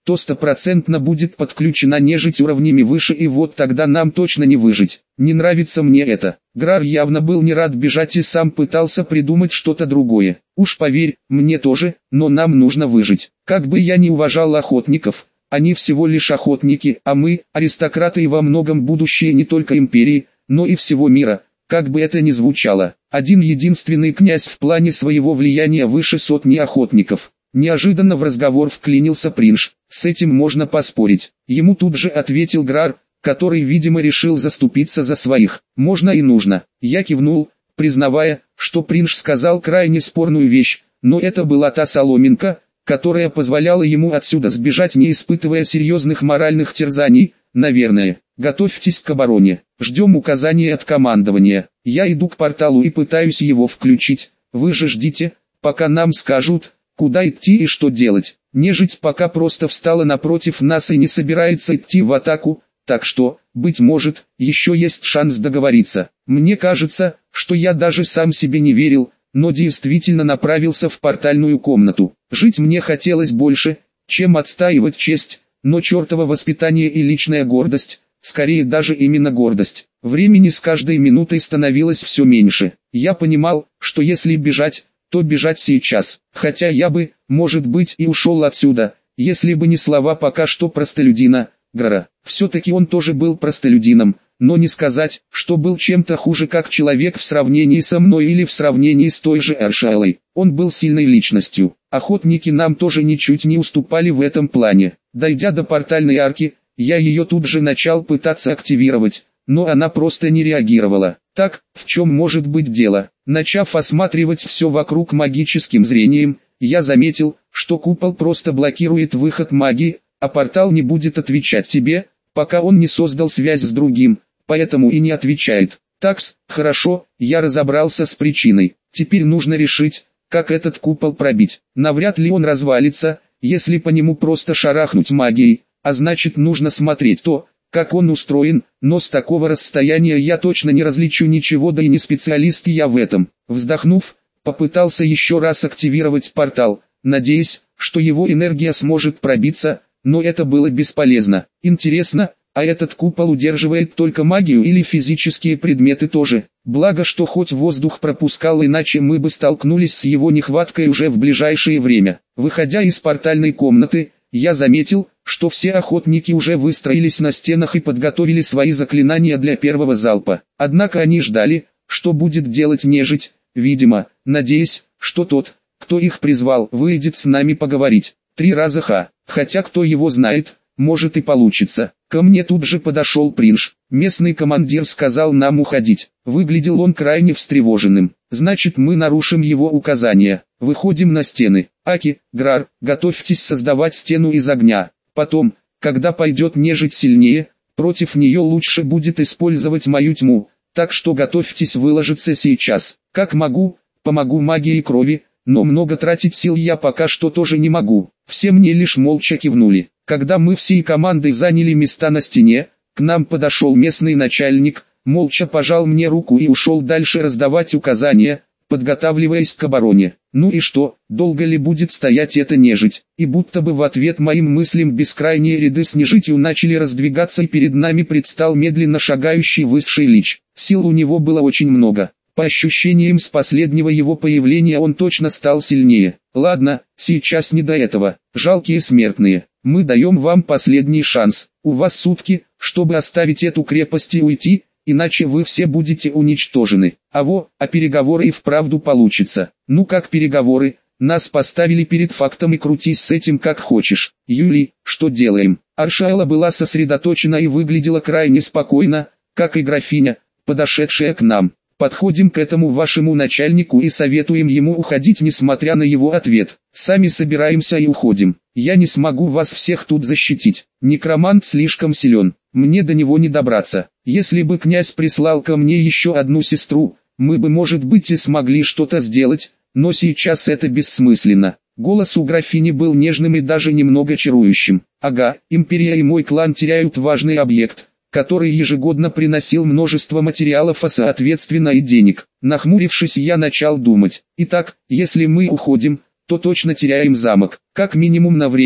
то стопроцентно будет подключена нежить уровнями выше, и вот тогда нам точно не выжить. Не нравится мне это. Грар явно был не рад бежать и сам пытался придумать что-то другое. Уж поверь, мне тоже, но нам нужно выжить. Как бы я ни уважал охотников, они всего лишь охотники, а мы, аристократы и во многом будущее не только империи, но и всего мира. Как бы это ни звучало, один единственный князь в плане своего влияния выше сотни охотников. Неожиданно в разговор вклинился Принш. С этим можно поспорить. Ему тут же ответил Грар, который, видимо, решил заступиться за своих. Можно и нужно. Я кивнул, признавая, что Принш сказал крайне спорную вещь, но это была та соломинка, которая позволяла ему отсюда сбежать, не испытывая серьезных моральных терзаний. Наверное. Готовьтесь к обороне. Ждем указаний от командования. Я иду к порталу и пытаюсь его включить. Вы же ждите, пока нам скажут, куда идти и что делать. Нежить пока просто встала напротив нас и не собирается идти в атаку, так что, быть может, еще есть шанс договориться. Мне кажется, что я даже сам себе не верил, но действительно направился в портальную комнату. Жить мне хотелось больше, чем отстаивать честь, но чертово воспитание и личная гордость, скорее даже именно гордость. Времени с каждой минутой становилось все меньше. Я понимал, что если бежать, то бежать сейчас. Хотя я бы, может быть, и ушел отсюда, если бы не слова пока что простолюдина, Грара. Все-таки он тоже был простолюдином, но не сказать, что был чем-то хуже как человек в сравнении со мной или в сравнении с той же Аршайлой. Он был сильной личностью. Охотники нам тоже ничуть не уступали в этом плане. Дойдя до портальной арки, я ее тут же начал пытаться активировать, но она просто не реагировала. Так, в чем может быть дело? Начав осматривать все вокруг магическим зрением, я заметил, что купол просто блокирует выход магии, а портал не будет отвечать тебе, пока он не создал связь с другим, поэтому и не отвечает. Такс, хорошо, я разобрался с причиной. Теперь нужно решить, как этот купол пробить. Навряд ли он развалится, если по нему просто шарахнуть магией, а значит нужно смотреть то, как он устроен, но с такого расстояния я точно не различу ничего, да и не специалист я в этом. Вздохнув, попытался еще раз активировать портал, надеясь, что его энергия сможет пробиться, но это было бесполезно. Интересно, а этот купол удерживает только магию или физические предметы тоже? Благо, что хоть воздух пропускал, иначе мы бы столкнулись с его нехваткой уже в ближайшее время. Выходя из портальной комнаты, я заметил, что все охотники уже выстроились на стенах и подготовили свои заклинания для первого залпа. Однако они ждали, что будет делать нежить, видимо, надеясь, что тот, кто их призвал, выйдет с нами поговорить. Три раза ха, хотя кто его знает, может и получится. Ко мне тут же подошел Принш. Местный командир сказал нам уходить. Выглядел он крайне встревоженным. Значит, мы нарушим его указания. Выходим на стены. Аки, Грар, готовьтесь создавать стену из огня. Потом, когда пойдет нежить сильнее, против нее лучше будет использовать мою тьму. Так что готовьтесь выложиться сейчас. Как могу, помогу магией крови, но много тратить сил я пока что тоже не могу. Все мне лишь молча кивнули. Когда мы всей командой заняли места на стене, к нам подошел местный начальник, молча пожал мне руку и ушел дальше раздавать указания, подготавливаясь к обороне. Ну и что, долго ли будет стоять эта нежить? И будто бы в ответ моим мыслям бескрайние ряды с нежитью начали раздвигаться, и перед нами предстал медленно шагающий высший лич. Сил у него было очень много. По ощущениям с последнего его появления он точно стал сильнее. Ладно, сейчас не до этого. Жалкие смертные, мы даем вам последний шанс. У вас сутки, чтобы оставить эту крепость и уйти, иначе вы все будете уничтожены. А во, а переговоры и вправду получится. Ну как переговоры? Нас поставили перед фактом и крутись с этим как хочешь. Юли, что делаем? Аршайла была сосредоточена и выглядела крайне спокойно, как и графиня, подошедшая к нам. Подходим к этому вашему начальнику и советуем ему уходить, несмотря на его ответ. Сами собираемся и уходим. Я не смогу вас всех тут защитить. Некромант слишком силен. Мне до него не добраться. Если бы князь прислал ко мне еще одну сестру, мы бы, может быть, и смогли что-то сделать, но сейчас это бессмысленно. Голос у графини был нежным и даже немного чарующим. Ага, империя и мой клан теряют важный объект, который ежегодно приносил множество материалов, а соответственно и денег. Нахмурившись, я начал думать. Итак, если мы уходим, то точно теряем замок. Как минимум на время,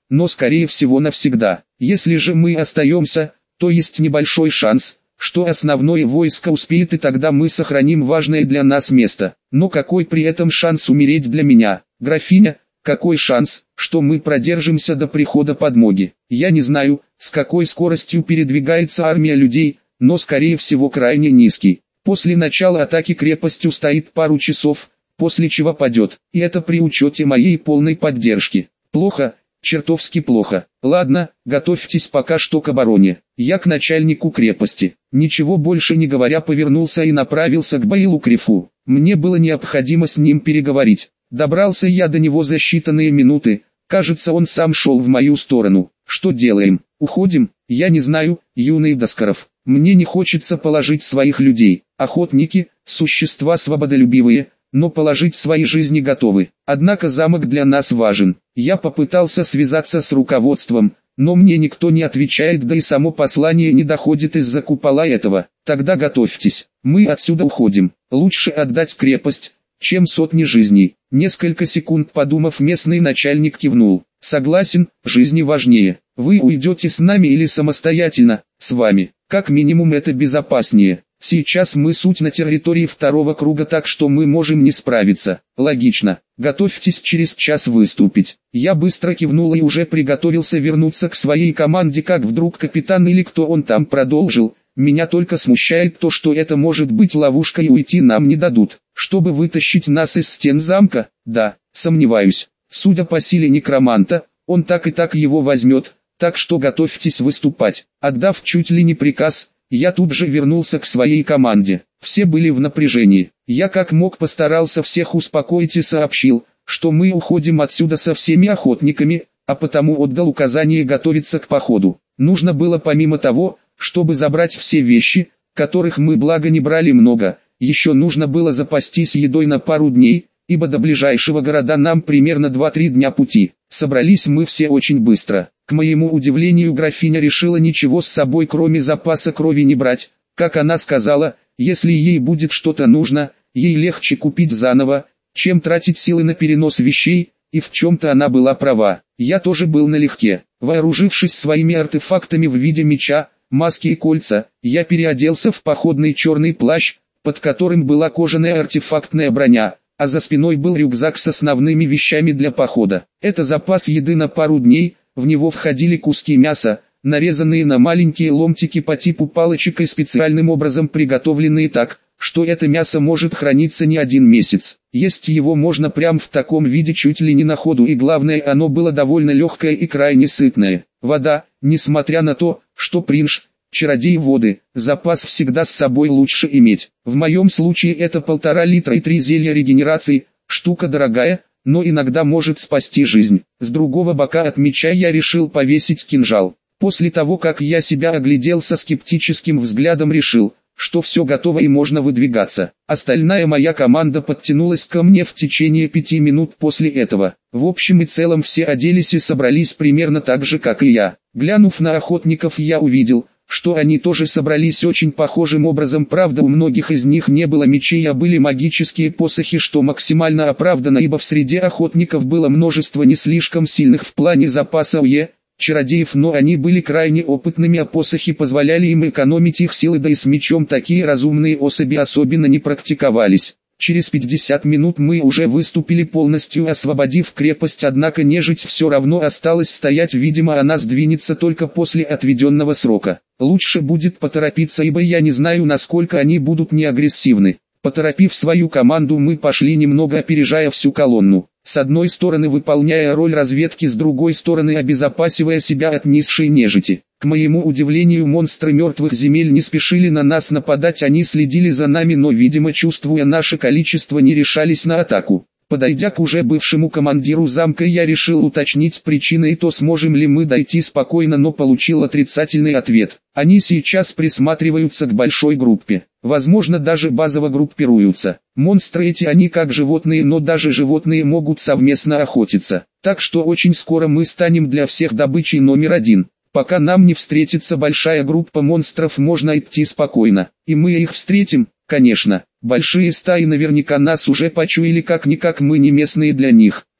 но скорее всего навсегда. Если же мы остаемся, то есть небольшой шанс, что основное войско успеет, и тогда мы сохраним важное для нас место. Но какой при этом шанс умереть для меня, графиня? Какой шанс, что мы продержимся до прихода подмоги? Я не знаю, с какой скоростью передвигается армия людей, но скорее всего крайне низкий. После начала атаки крепость устоит пару часов, после чего падет, и это при учете моей полной поддержки. Плохо, чертовски плохо. Ладно, готовьтесь пока что к обороне. Я к начальнику крепости. Ничего больше не говоря, повернулся и направился к Баилу Крифу. Мне было необходимо с ним переговорить. Добрался я до него за считанные минуты. Кажется, он сам шел в мою сторону. Что делаем? Уходим? Я не знаю, юный Доскоров. Мне не хочется положить своих людей. Охотники – существа свободолюбивые, но положить свои жизни готовы. Однако замок для нас важен. Я попытался связаться с руководством, но мне никто не отвечает, да и само послание не доходит из-за купола этого. Тогда готовьтесь, мы отсюда уходим. Лучше отдать крепость, чем сотни жизней. Несколько секунд подумав, местный начальник кивнул. Согласен, жизни важнее. Вы уйдете с нами или самостоятельно? С вами. Как минимум это безопаснее. Сейчас мы суть на территории второго круга, так что мы можем не справиться. Логично. Готовьтесь через час выступить. Я быстро кивнул и уже приготовился вернуться к своей команде, как вдруг капитан или кто он там продолжил. Меня только смущает то, что это может быть ловушка и уйти нам не дадут. Чтобы вытащить нас из стен замка? Да, сомневаюсь. Судя по силе некроманта, он так и так его возьмет, так что готовьтесь выступать. Отдав чуть ли не приказ, я тут же вернулся к своей команде. Все были в напряжении. Я как мог постарался всех успокоить и сообщил, что мы уходим отсюда со всеми охотниками, а потому отдал указание готовиться к походу. Нужно было помимо того, чтобы забрать все вещи, которых мы благо не брали много, еще нужно было запастись едой на пару дней, ибо до ближайшего города нам примерно два-три дня пути. Собрались мы все очень быстро. К моему удивлению, графиня решила ничего с собой кроме запаса крови не брать. Как она сказала, если ей будет что-то нужно, ей легче купить заново, чем тратить силы на перенос вещей, и в чем-то она была права. Я тоже был налегке. Вооружившись своими артефактами в виде меча, маски и кольца, я переоделся в походный черный плащ, под которым была кожаная артефактная броня, а за спиной был рюкзак с основными вещами для похода. Это запас еды на пару дней, в него входили куски мяса, нарезанные на маленькие ломтики по типу палочек и специальным образом приготовленные так, что это мясо может храниться не один месяц. Есть его можно прям в таком виде чуть ли не на ходу, и главное, оно было довольно легкое и крайне сытное. Вода, несмотря на то, что принц, чародей воды, запас всегда с собой лучше иметь. В моем случае это полтора литра и три зелья регенерации, штука дорогая, но иногда может спасти жизнь. С другого бока от меча я решил повесить кинжал. После того, как я себя оглядел со скептическим взглядом, решил, что все готово и можно выдвигаться. Остальная моя команда подтянулась ко мне в течение пяти минут после этого. В общем и целом все оделись и собрались примерно так же, как и я. Глянув на охотников, я увидел, что они тоже собрались очень похожим образом, правда у многих из них не было мечей, а были магические посохи, что максимально оправдано, ибо в среде охотников было множество не слишком сильных в плане запаса ОЕ, чародеев, но они были крайне опытными, а посохи позволяли им экономить их силы, да и с мечом такие разумные особи особенно не практиковались. Через пятьдесят минут мы уже выступили, полностью освободив крепость, однако нежить все равно осталась стоять, видимо она сдвинется только после отведенного срока. Лучше будет поторопиться, ибо я не знаю, насколько они будут неагрессивны. Поторопив свою команду, мы пошли, немного опережая всю колонну. С одной стороны выполняя роль разведки, с другой стороны обезопасивая себя от низшей нежити. К моему удивлению, монстры мертвых земель не спешили на нас нападать, они следили за нами, но, видимо, чувствуя наше количество, не решались на атаку. Подойдя к уже бывшему командиру замка, я решил уточнить причины и то, сможем ли мы дойти спокойно, но получил отрицательный ответ. Они сейчас присматриваются к большой группе. Возможно, даже базово группируются. Монстры эти, они как животные, но даже животные могут совместно охотиться. Так что очень скоро мы станем для всех добычей номер один. Пока нам не встретится большая группа монстров, можно идти спокойно. И мы их встретим, конечно. Большие стаи наверняка нас уже почуяли, как-никак мы не местные для них.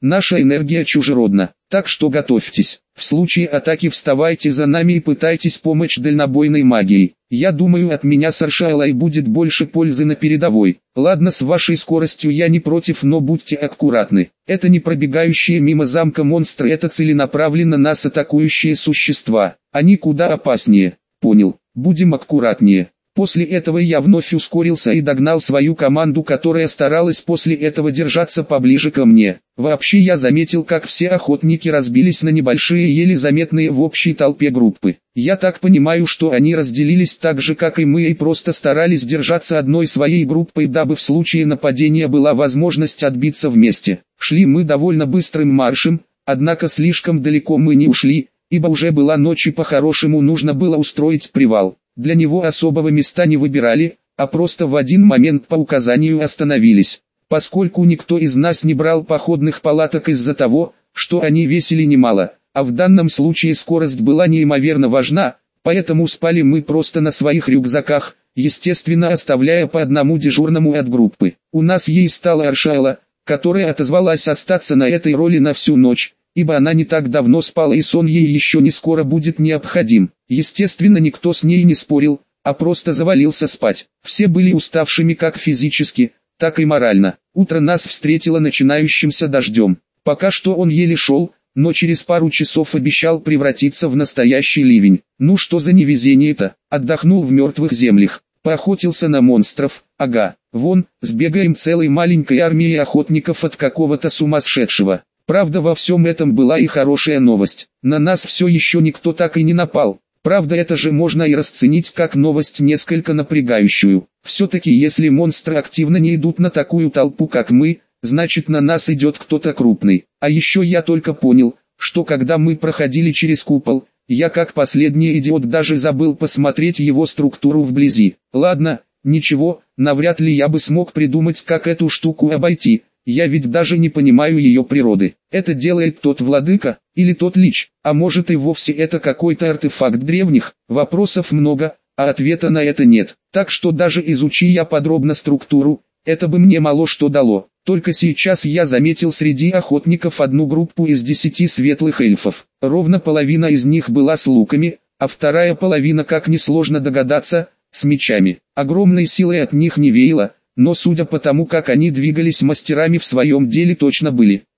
Наша энергия чужеродна, так что готовьтесь. В случае атаки вставайте за нами и пытайтесь помочь дальнобойной магией. Я думаю, от меня с Аршайлой будет больше пользы на передовой. Ладно, с вашей скоростью я не против, но будьте аккуратны. Это не пробегающие мимо замка монстры, это целенаправленно нас атакующие существа. Они куда опаснее. Понял, будем аккуратнее. После этого я вновь ускорился и догнал свою команду, которая старалась после этого держаться поближе ко мне. Вообще я заметил, как все охотники разбились на небольшие, еле заметные в общей толпе группы. Я так понимаю, что они разделились так же, как и мы, и просто старались держаться одной своей группой, дабы в случае нападения была возможность отбиться вместе. Шли мы довольно быстрым маршем, однако слишком далеко мы не ушли, ибо уже была ночь и по-хорошему нужно было устроить привал. Для него особого места не выбирали, а просто в один момент по указанию остановились, поскольку никто из нас не брал походных палаток из-за того, что они весили немало, а в данном случае скорость была неимоверно важна, поэтому спали мы просто на своих рюкзаках, естественно оставляя по одному дежурному от группы. У нас ей стала Аршайла, которая отозвалась остаться на этой роли на всю ночь, ибо она не так давно спала и сон ей еще не скоро будет необходим. Естественно, никто с ней не спорил, а просто завалился спать. Все были уставшими как физически, так и морально. Утро нас встретило начинающимся дождем. Пока что он еле шел, но через пару часов обещал превратиться в настоящий ливень. Ну что за невезение-то? Отдохнул в мертвых землях, поохотился на монстров, ага, вон, сбегаем целой маленькой армией охотников от какого-то сумасшедшего. Правда, во всем этом была и хорошая новость. На нас все еще никто так и не напал. Правда, это же можно и расценить как новость несколько напрягающую. Все-таки если монстры активно не идут на такую толпу как мы, значит на нас идет кто-то крупный. А еще я только понял, что когда мы проходили через купол, я как последний идиот даже забыл посмотреть его структуру вблизи. Ладно, ничего, навряд ли я бы смог придумать, как эту штуку обойти. Я ведь даже не понимаю ее природы. Это делает тот владыка, или тот лич, а может и вовсе это какой-то артефакт древних? Вопросов много, а ответа на это нет. Так что даже изучи я подробно структуру, это бы мне мало что дало. Только сейчас я заметил среди охотников одну группу из десяти светлых эльфов. Ровно половина из них была с луками, а вторая половина, как несложно догадаться, с мечами. Огромной силой от них не веяло, но судя по тому, как они двигались, мастерами в своем деле точно были.